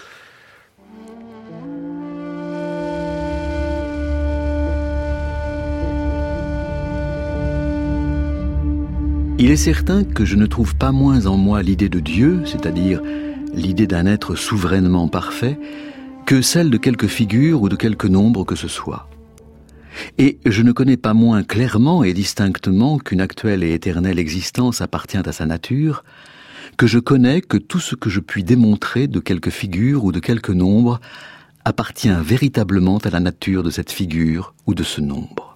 Il est certain que je ne trouve pas moins en moi l'idée de Dieu, c'est-à-dire l'idée d'un être souverainement parfait, que celle de quelque figure ou de quelque nombre que ce soit. Et je ne connais pas moins clairement et distinctement qu'une actuelle et éternelle existence appartient à sa nature, que je connais que tout ce que je puis démontrer de quelque figure ou de quelque nombre appartient véritablement à la nature de cette figure ou de ce nombre.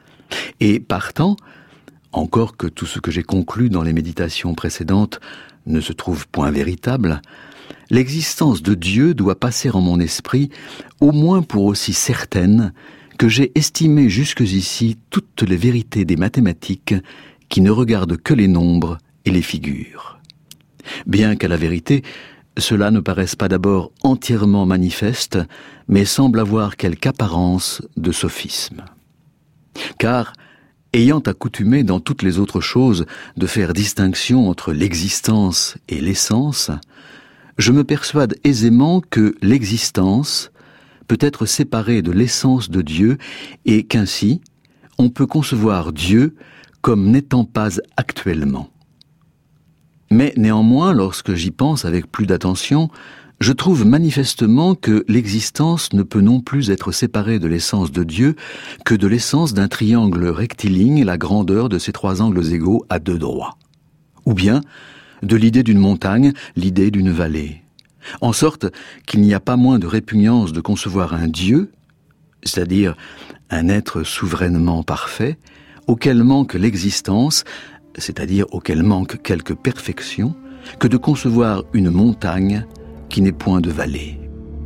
Et partant, encore que tout ce que j'ai conclu dans les méditations précédentes ne se trouve point véritable, l'existence de Dieu doit passer en mon esprit au moins pour aussi certaine que j'ai estimé jusqu'ici toutes les vérités des mathématiques qui ne regardent que les nombres et les figures. Bien qu'à la vérité, cela ne paraisse pas d'abord entièrement manifeste, mais semble avoir quelque apparence de sophisme. Car, ayant accoutumé dans toutes les autres choses de faire distinction entre l'existence et l'essence, je me persuade aisément que l'existence peut être séparée de l'essence de Dieu et qu'ainsi, on peut concevoir Dieu comme n'étant pas actuellement. Mais néanmoins, lorsque j'y pense avec plus d'attention, je trouve manifestement que l'existence ne peut non plus être séparée de l'essence de Dieu que de l'essence d'un triangle rectiligne et la grandeur de ses trois angles égaux à deux droits. Ou bien de l'idée d'une montagne, l'idée d'une vallée. En sorte qu'il n'y a pas moins de répugnance de concevoir un Dieu, c'est-à-dire un être souverainement parfait, auquel manque l'existence, c'est-à-dire auquel manque quelque perfection, que de concevoir une montagne qui n'est point de vallée.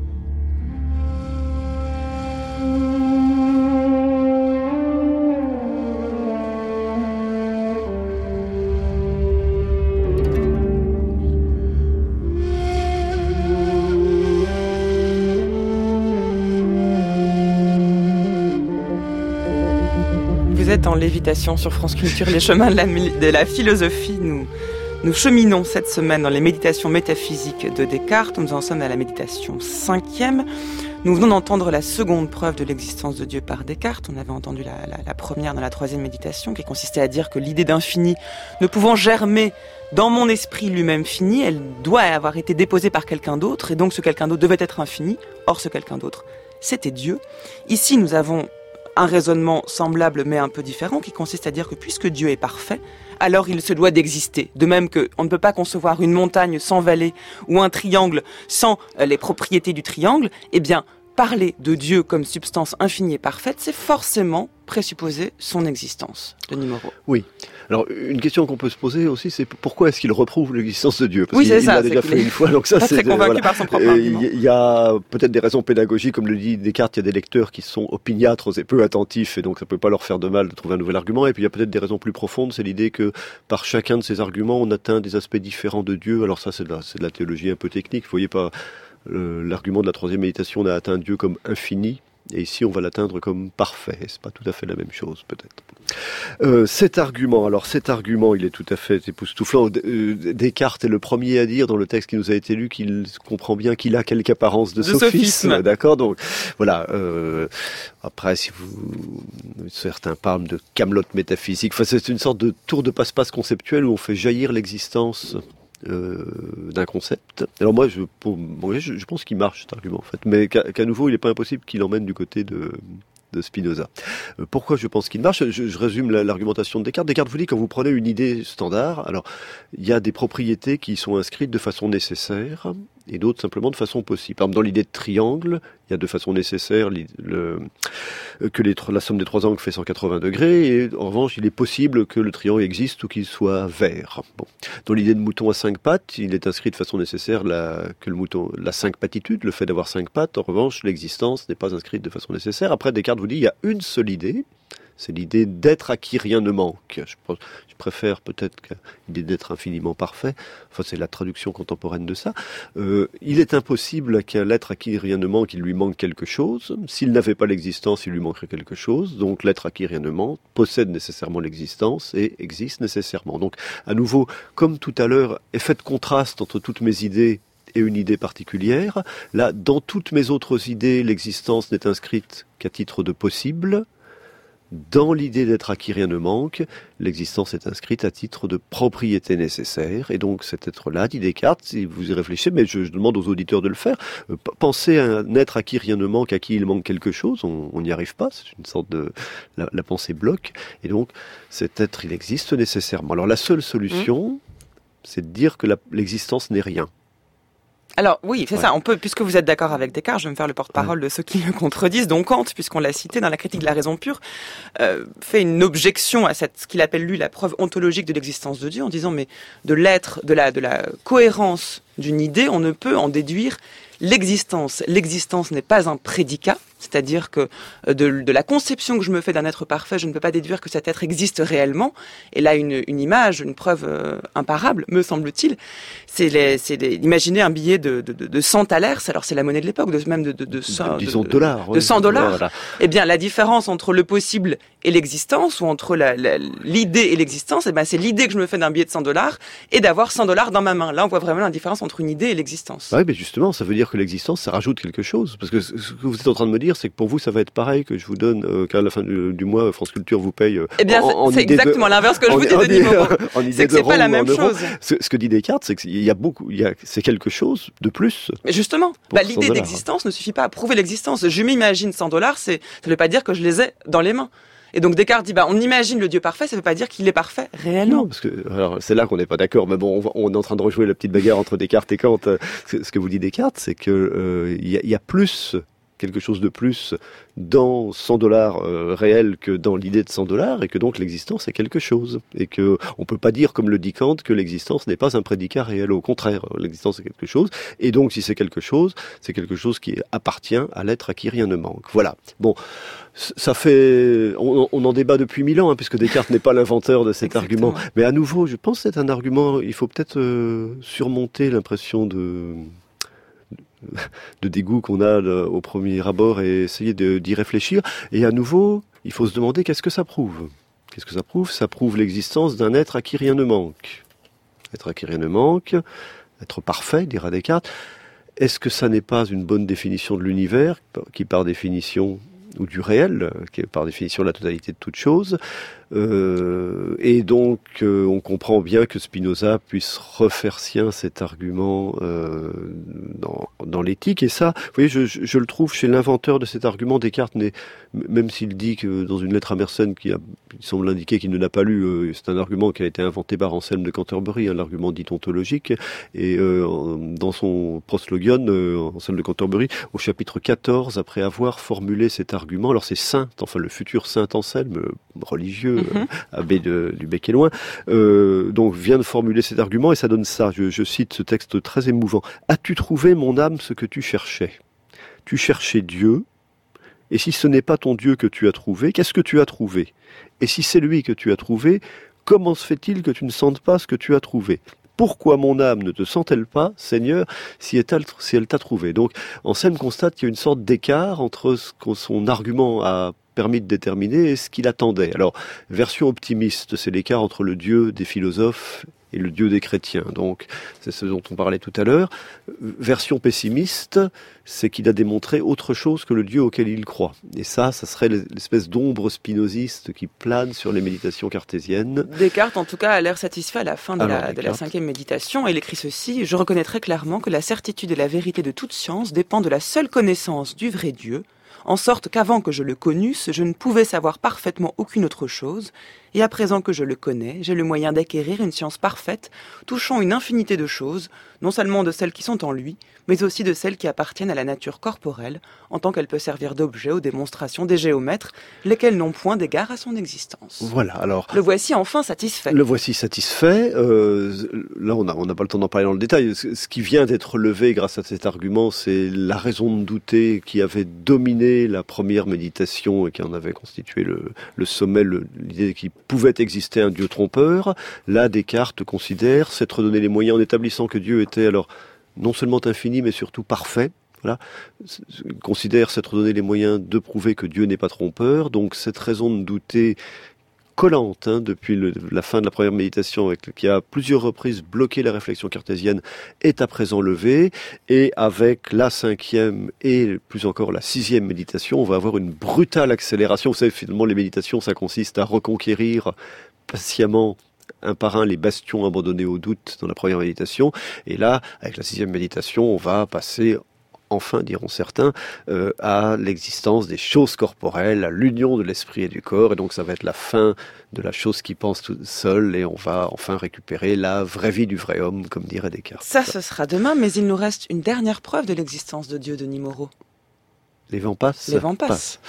Vous êtes en lévitation sur France Culture, les chemins de la philosophie. Nous cheminons cette semaine dans les méditations métaphysiques de Descartes. Nous en sommes à la méditation 5e. Nous venons d'entendre la seconde preuve de l'existence de Dieu par Descartes. On avait entendu la première dans la 3e méditation, qui consistait à dire que l'idée d'infini ne pouvant germer dans mon esprit lui-même fini, elle doit avoir été déposée par quelqu'un d'autre, et donc ce quelqu'un d'autre devait être infini. Or, ce quelqu'un d'autre, c'était Dieu. Ici, nous avons un raisonnement semblable mais un peu différent, qui consiste à dire que puisque Dieu est parfait, alors il se doit d'exister. De même qu'on ne peut pas concevoir une montagne sans vallée ou un triangle sans les propriétés du triangle, eh bien, parler de Dieu comme substance infinie et parfaite, c'est forcément présupposer son existence. Denis Moreau. Oui. Alors, une question qu'on peut se poser aussi, c'est pourquoi est-ce qu'il reprouve l'existence de Dieu? Parce qu'il l'a déjà fait une fois, donc ça, c'est très convaincu par son propre argument. Il y a peut-être des raisons pédagogiques, comme le dit Descartes, il y a des lecteurs qui sont opiniâtres et peu attentifs, et donc ça peut pas leur faire de mal de trouver un nouvel argument. Et puis il y a peut-être des raisons plus profondes, c'est l'idée que par chacun de ces arguments, on atteint des aspects différents de Dieu. Alors ça, c'est de la théologie un peu technique. Vous voyez pas, l'argument de la 3e méditation, on a atteint Dieu comme infini. Et ici, on va l'atteindre comme parfait. C'est pas tout à fait la même chose, peut-être. Cet argument, il est tout à fait époustouflant. Descartes est le premier à dire dans le texte qui nous a été lu qu'il comprend bien qu'il a quelque apparence de sophisme. D'accord. Donc, voilà. Après, si certains parlent de camelote métaphysique. Enfin, c'est une sorte de tour de passe-passe conceptuel où on fait jaillir l'existence d'un concept. Alors moi, je pense qu'il marche cet argument en fait, mais qu'à nouveau, il n'est pas impossible qu'il emmène du côté de Spinoza. Pourquoi je pense qu'il marche? Je résume l'argumentation de Descartes. Descartes vous dit, quand vous prenez une idée standard, alors il y a des propriétés qui sont inscrites de façon nécessaire et d'autres simplement de façon possible. Par exemple, dans l'idée de triangle, il y a de façon nécessaire que la somme des trois angles fait 180 degrés, et en revanche, il est possible que le triangle existe ou qu'il soit vert. Bon. Dans l'idée de mouton à 5 pattes, il est inscrit de façon nécessaire que le mouton, la 5-patitude, le fait d'avoir 5 pattes. En revanche, l'existence n'est pas inscrite de façon nécessaire. Après, Descartes vous dit, il y a une seule idée, C'est l'idée d'être à qui rien ne manque. Je préfère peut-être l'idée d'être infiniment parfait. Enfin, c'est la traduction contemporaine de ça. Il est impossible qu'à l'être à qui rien ne manque, il lui manque quelque chose. S'il n'avait pas l'existence, il lui manquerait quelque chose. Donc, l'être à qui rien ne manque possède nécessairement l'existence et existe nécessairement. Donc, à nouveau, comme tout à l'heure, effet de contraste entre toutes mes idées et une idée particulière. Là, dans toutes mes autres idées, l'existence n'est inscrite qu'à titre de possible. Dans l'idée d'être à qui rien ne manque, l'existence est inscrite à titre de propriété nécessaire. Et donc cet être-là, dit Descartes, si vous y réfléchissez, mais je demande aux auditeurs de le faire, pensez à un être à qui rien ne manque, à qui il manque quelque chose, on n'y arrive pas, c'est une sorte de... La pensée bloque. Et donc cet être, il existe nécessairement. Alors la seule solution, c'est de dire que l'existence n'est rien. Alors oui, c'est ça, on peut, puisque vous êtes d'accord avec Descartes, je vais me faire le porte-parole de ceux qui le contredisent, donc Kant, puisqu'on l'a cité dans la critique de la raison pure, fait une objection à ce qu'il appelle lui la preuve ontologique de l'existence de Dieu, en disant mais de l'être, de la cohérence d'une idée, on ne peut en déduire l'existence. L'existence n'est pas un prédicat, c'est-à-dire que de la conception que je me fais d'un être parfait, je ne peux pas déduire que cet être existe réellement. Et là, une image, une preuve imparable, me semble-t-il, c'est imaginer un billet de 100 thalers, alors c'est la monnaie de l'époque, disons dollars. De 100 dollars. Voilà. Eh bien, la différence entre le possible et l'existence, ou entre l'idée et l'existence, eh ben, c'est l'idée que je me fais d'un billet de 100 dollars et d'avoir 100 dollars dans ma main. Là, on voit vraiment la différence entre une idée et l'existence. Oui, mais justement, ça veut dire que l'existence, ça rajoute quelque chose. Parce que ce que vous êtes en train de me dire, c'est que pour vous, ça va être pareil que je vous donne, qu'à la fin du mois, France Culture vous paye. Eh bien, c'est exactement l'inverse que je vous dis, Denis Moreau. C'est que c'est pas la même chose. Ce que dit Descartes, c'est qu'il y a c'est quelque chose de plus. Mais justement, l'idée d'existence ne suffit pas à prouver l'existence. Je m'imagine 100 dollars, ça ne veut pas dire que je les ai dans les mains. Et donc Descartes dit, on imagine le Dieu parfait, ça ne veut pas dire qu'il est parfait réellement. Non, parce que alors c'est là qu'on n'est pas d'accord. Mais bon, on est en train de rejouer la petite bagarre entre Descartes et Kant. Ce que vous dit Descartes, c'est que il y a plus, quelque chose de plus dans 100 dollars réels que dans l'idée de 100 dollars, et que donc l'existence est quelque chose. Et que on peut pas dire, comme le dit Kant, que l'existence n'est pas un prédicat réel. Au contraire, l'existence est quelque chose. Et donc, si c'est quelque chose qui appartient à l'être à qui rien ne manque. Voilà. Bon. Ça fait, on en débat depuis 1000 ans, puisque Descartes n'est pas l'inventeur de cet argument. Mais à nouveau, je pense que c'est un argument, il faut peut-être surmonter l'impression de dégoût qu'on a au premier abord et essayer d'y réfléchir. Et à nouveau, il faut se demander qu'est-ce que ça prouve. Qu'est-ce que ça prouve ? Ça prouve l'existence d'un être à qui rien ne manque. Être à qui rien ne manque, être parfait, dira Descartes. Est-ce que ça n'est pas une bonne définition de l'univers, qui par définition, ou du réel, qui est par définition la totalité de toute chose, et donc on comprend bien que Spinoza puisse refaire sien cet argument dans l'éthique, et ça, vous voyez, je le trouve chez l'inventeur de cet argument. Descartes, même s'il dit que dans une lettre à Mersenne, il semble indiquer qu'il ne l'a pas lu, c'est un argument qui a été inventé par Anselme de Canterbury, l'argument dit ontologique, et dans son proslogion, Anselme de Canterbury, au chapitre 14, après avoir formulé cet argument, alors c'est Saint, enfin le futur Saint Anselme, religieux, abbé du Bec et Loin, donc vient de formuler cet argument, et ça donne ça, je cite ce texte très émouvant. « As-tu trouvé, mon âme, ce que tu cherchais ? Tu cherchais Dieu, et si ce n'est pas ton Dieu que tu as trouvé, qu'est-ce que tu as trouvé ? Et si c'est lui que tu as trouvé, comment se fait-il que tu ne sentes pas ce que tu as trouvé ? Pourquoi mon âme ne te sent-elle pas, Seigneur, si elle t'a trouvé ?» Donc, Anselme constate qu'il y a une sorte d'écart entre ce que son argument a permis de déterminer et ce qu'il attendait. Alors, version optimiste, c'est l'écart entre le Dieu des philosophes et le Dieu des chrétiens. Donc, c'est ce dont on parlait tout à l'heure. Version pessimiste, c'est qu'il a démontré autre chose que le Dieu auquel il croit. Et ça serait l'espèce d'ombre spinoziste qui plane sur les méditations cartésiennes. Descartes, en tout cas, a l'air satisfait à la fin de la 5e méditation. Et il écrit ceci: « Je reconnais très clairement que la certitude et la vérité de toute science dépend de la seule connaissance du vrai Dieu, en sorte qu'avant que je le connusse, je ne pouvais savoir parfaitement aucune autre chose, Et à présent que je le connais, j'ai le moyen d'acquérir une science parfaite, touchant une infinité de choses, non seulement de celles qui sont en lui, mais aussi de celles qui appartiennent à la nature corporelle, en tant qu'elle peut servir d'objet aux démonstrations des géomètres, lesquels n'ont point d'égard à son existence. Voilà, alors... Le voici enfin satisfait. Le voici satisfait. Là, on n'a pas le temps d'en parler dans le détail. Ce qui vient d'être levé grâce à cet argument, c'est la raison de douter qui avait dominé la première méditation et qui en avait constitué le sommet, l'idée qu'il pouvait exister un Dieu trompeur. Là, Descartes considère s'être donné les moyens en établissant que Dieu était alors non seulement infini, mais surtout parfait. Voilà, considère s'être donné les moyens de prouver que Dieu n'est pas trompeur. Donc cette raison de douter collante depuis la fin de la première méditation, qui a à plusieurs reprises bloqué la réflexion cartésienne, est à présent levée. Et avec la 5e et plus encore la 6e méditation, on va avoir une brutale accélération. Vous savez, finalement, les méditations, ça consiste à reconquérir patiemment un par un les bastions abandonnés au doute dans la première méditation. Et là, avec la 6e méditation, on va passer enfin, diront certains, à l'existence des choses corporelles, à l'union de l'esprit et du corps, et donc ça va être la fin de la chose qui pense toute seule, et on va enfin récupérer la vraie vie du vrai homme, comme dirait Descartes. Ça, ce sera demain, mais il nous reste une dernière preuve de l'existence de Dieu, Denis Moreau. Les vents passent. Les vents passent.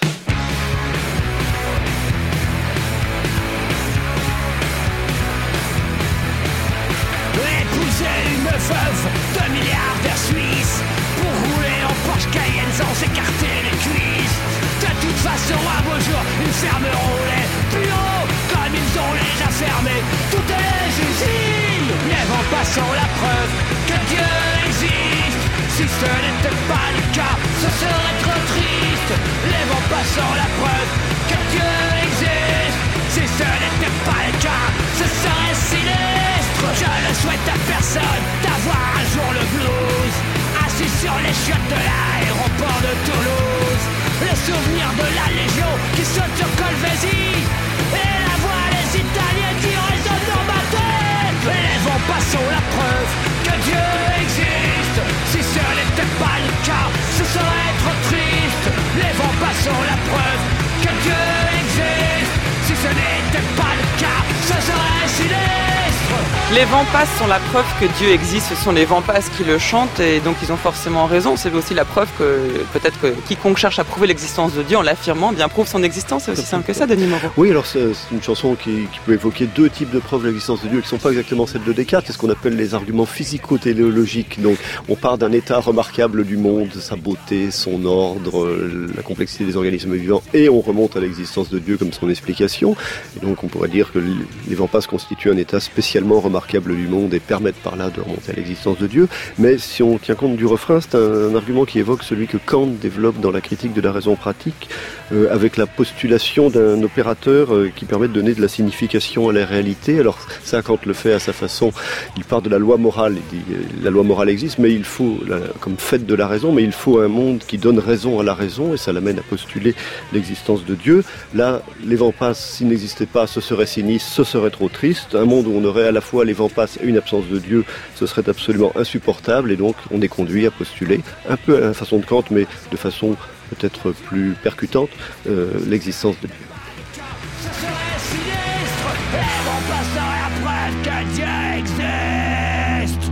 Épouser une veuve de milliardaire suisse pour rouler en Porsche Cayenne sans écarter les cuisses. De toute façon, un beau jour, ils fermeront les bureaux comme ils ont déjà fermé toutes les usines. Les vents passent la preuve que Dieu existe. Si ce n'était pas le cas, ce serait trop triste. Les vents passent la preuve que Dieu existe. Si ce n'était pas le cas, ce serait sinistre. Je ne souhaite à personne d'avoir un jour le blues, assis sur les chiottes de l'aéroport de Toulouse. Le souvenir de la Légion qui saute sur Colvézi et la voix des Italiens qui résonnent dans ma tête. Les vents passent la preuve que Dieu existe. Si ce n'était pas le cas, ce serait trop triste. Les vents passent la preuve que Dieu existe. Si ce n'était pas le cas, ce serait sinistre. Les vents passent sont la preuve que Dieu existe, ce sont les vents passent qui le chantent, et donc ils ont forcément raison. C'est aussi la preuve que peut-être que quiconque cherche à prouver l'existence de Dieu en l'affirmant bien prouve son existence. C'est aussi simple que ça, Denis Moreau. Oui, alors c'est une chanson qui peut évoquer deux types de preuves de l'existence de Dieu qui ne sont pas exactement celles de Descartes, c'est ce qu'on appelle les arguments physico-téléologiques. Donc on part d'un état remarquable du monde, sa beauté, son ordre, la complexité des organismes vivants, et on remonte à l'existence de Dieu comme son explication. Et donc on pourrait dire que les vents passent constituent un état spécialement remarquable du monde et permettent par là de remonter à l'existence de Dieu. Mais si on tient compte du refrain, c'est un argument qui évoque celui que Kant développe dans la critique de la raison pratique, avec la postulation d'un opérateur qui permet de donner de la signification à la réalité. Alors ça, Kant le fait à sa façon. Il part de la loi morale. Il dit la loi morale existe, mais il faut, comme fait de la raison, mais il faut un monde qui donne raison à la raison, et ça l'amène à postuler l'existence de Dieu. Là, les vents passent, s'ils n'existaient pas, ce serait sinistre, ce serait trop triste. Un monde où on aurait à la fois les vents passent et une absence de Dieu, ce serait absolument insupportable, et donc on est conduit à postuler, un peu à la façon de Kant, mais de façon peut-être plus percutante, l'existence de Dieu. Ce serait sinistre, et on passerait après que Dieu existe.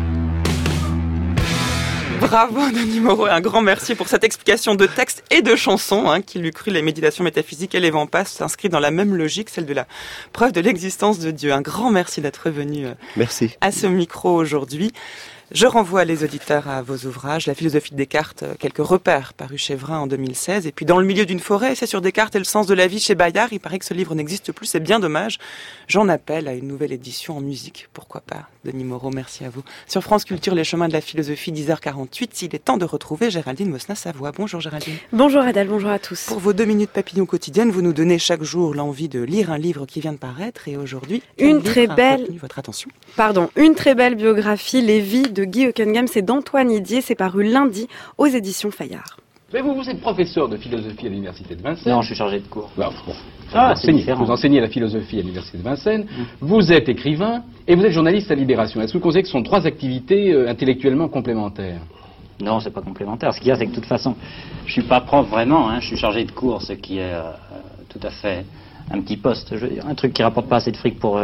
Bravo Denis Moreau, un grand merci pour cette explication de texte et de chanson, qui lui crut les méditations métaphysiques et les vents passent s'inscrivent dans la même logique, celle de la preuve de l'existence de Dieu. Un grand merci d'être venu à ce micro aujourd'hui. Je renvoie les auditeurs à vos ouvrages, La philosophie de Descartes, quelques repères parus chez Vrin en 2016, et puis Dans le milieu d'une forêt, c'est sur Descartes et le sens de la vie chez Bayard. Il paraît que ce livre n'existe plus, c'est bien dommage. J'en appelle à une nouvelle édition en musique, pourquoi pas. Denis Moreau, merci à vous. Sur France Culture, les chemins de la philosophie, 10h48, il est temps de retrouver Géraldine Mosna-Savoie. Bonjour Géraldine. Bonjour Adèle, bonjour à tous. Pour vos 2 minutes papillons quotidiennes, vous nous donnez chaque jour l'envie de lire un livre qui vient de paraître, et aujourd'hui, une très belle biographie, Les vies de Guy Hockenheim, c'est d'Antoine Idier, c'est paru lundi aux éditions Fayard. Mais vous êtes professeur de philosophie à l'université de Vincennes. Non, je suis chargé de cours. Bon. Vous enseignez la philosophie à l'université de Vincennes, vous êtes écrivain et vous êtes journaliste à Libération. Est-ce que vous considérez que ce sont 3 activités intellectuellement complémentaires ? Non, c'est pas complémentaire. Ce qu'il y a, c'est que de toute façon, je suis pas prof vraiment, hein, je suis chargé de cours, ce qui est tout à fait un petit poste, un truc qui rapporte pas assez de fric pour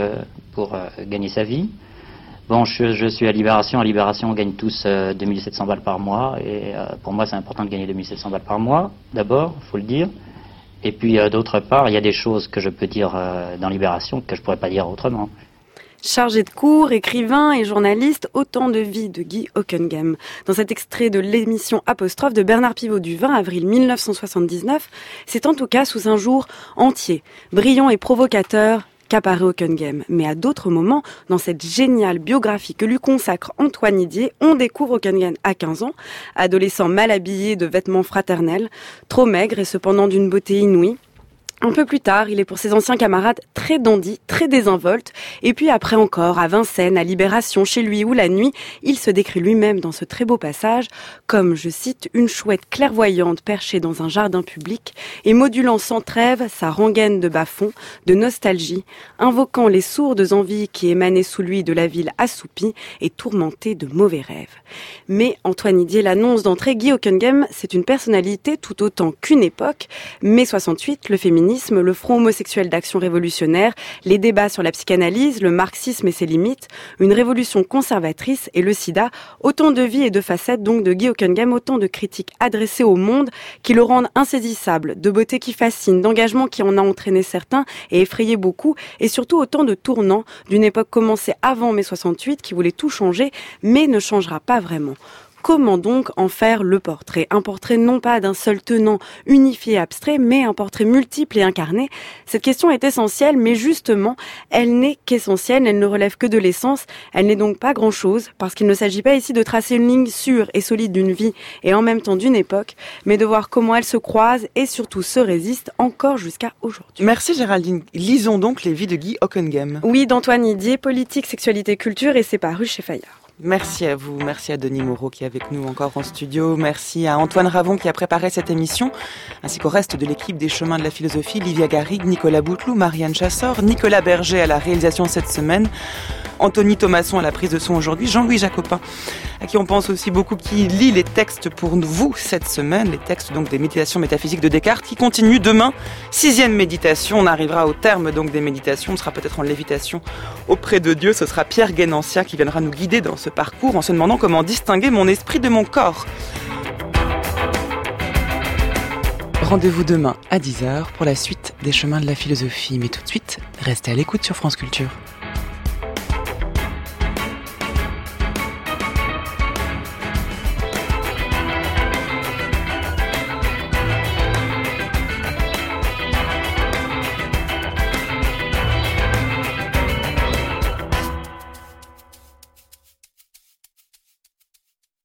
gagner sa vie. Bon, je suis à Libération. À Libération, on gagne tous 2700 balles par mois. Et pour moi, c'est important de gagner 2700 balles par mois, d'abord, il faut le dire. Et puis, d'autre part, il y a des choses que je peux dire dans Libération que je pourrais pas dire autrement. Chargé de cours, écrivain et journaliste, autant de vie de Guy Hockenheim. Dans cet extrait de l'émission Apostrophe de Bernard Pivot du 20 avril 1979, c'est en tout cas sous un jour entier, brillant et provocateur, qu'apparaît Hockenheim. Mais à d'autres moments, dans cette géniale biographie que lui consacre Antoine Didier, on découvre Hockenheim à 15 ans, adolescent mal habillé de vêtements fraternels, trop maigre et cependant d'une beauté inouïe. Un peu plus tard, il est pour ses anciens camarades très dandy, très désinvolte. Et puis après encore, à Vincennes, à Libération, chez lui ou la nuit, il se décrit lui-même dans ce très beau passage comme, je cite, une chouette clairvoyante perchée dans un jardin public et modulant sans trêve sa rengaine de bas-fond, de nostalgie, invoquant les sourdes envies qui émanaient sous lui de la ville assoupie et tourmentée de mauvais rêves. Mais Antoine Didier l'annonce d'entrée, Guy Hockenheim, c'est une personnalité tout autant qu'une époque. Mai 68, le féminisme, le Front homosexuel d'action révolutionnaire, les débats sur la psychanalyse, le marxisme et ses limites, une révolution conservatrice et le sida, autant de vies et de facettes donc de Guy Hockenheim, autant de critiques adressées au monde qui le rendent insaisissable, de beauté qui fascine, d'engagement qui en a entraîné certains et effrayé beaucoup, et surtout autant de tournants d'une époque commencée avant mai 68 qui voulait tout changer, mais ne changera pas vraiment. Comment donc en faire le portrait ? Un portrait non pas d'un seul tenant unifié et abstrait, mais un portrait multiple et incarné. Cette question est essentielle, mais justement, elle n'est qu'essentielle, elle ne relève que de l'essence, elle n'est donc pas grand-chose, parce qu'il ne s'agit pas ici de tracer une ligne sûre et solide d'une vie et en même temps d'une époque, mais de voir comment elles se croisent et surtout se résistent encore jusqu'à aujourd'hui. Merci Géraldine. Lisons donc les vies de Guy Hockenheim. Oui, d'Antoine Didier, Politique, sexualité, culture, et c'est paru chez Fayard. Merci à vous, merci à Denis Moreau qui est avec nous encore en studio, merci à Antoine Ravon qui a préparé cette émission, ainsi qu'au reste de l'équipe des Chemins de la Philosophie, Livia Garrigue, Nicolas Bouteloup, Marianne Chassor, Nicolas Berger à la réalisation cette semaine, Anthony Thomasson à la prise de son aujourd'hui, Jean-Louis Jacopin, à qui on pense aussi beaucoup, qui lit les textes pour vous cette semaine, les textes donc des méditations métaphysiques de Descartes, qui continuent demain, 6e méditation, on arrivera au terme donc des méditations, on sera peut-être en lévitation auprès de Dieu, ce sera Pierre Guénancia qui viendra nous guider dans ce parcours en se demandant comment distinguer mon esprit de mon corps. Rendez-vous demain à 10h pour la suite des Chemins de la Philosophie, mais tout de suite, restez à l'écoute sur France Culture.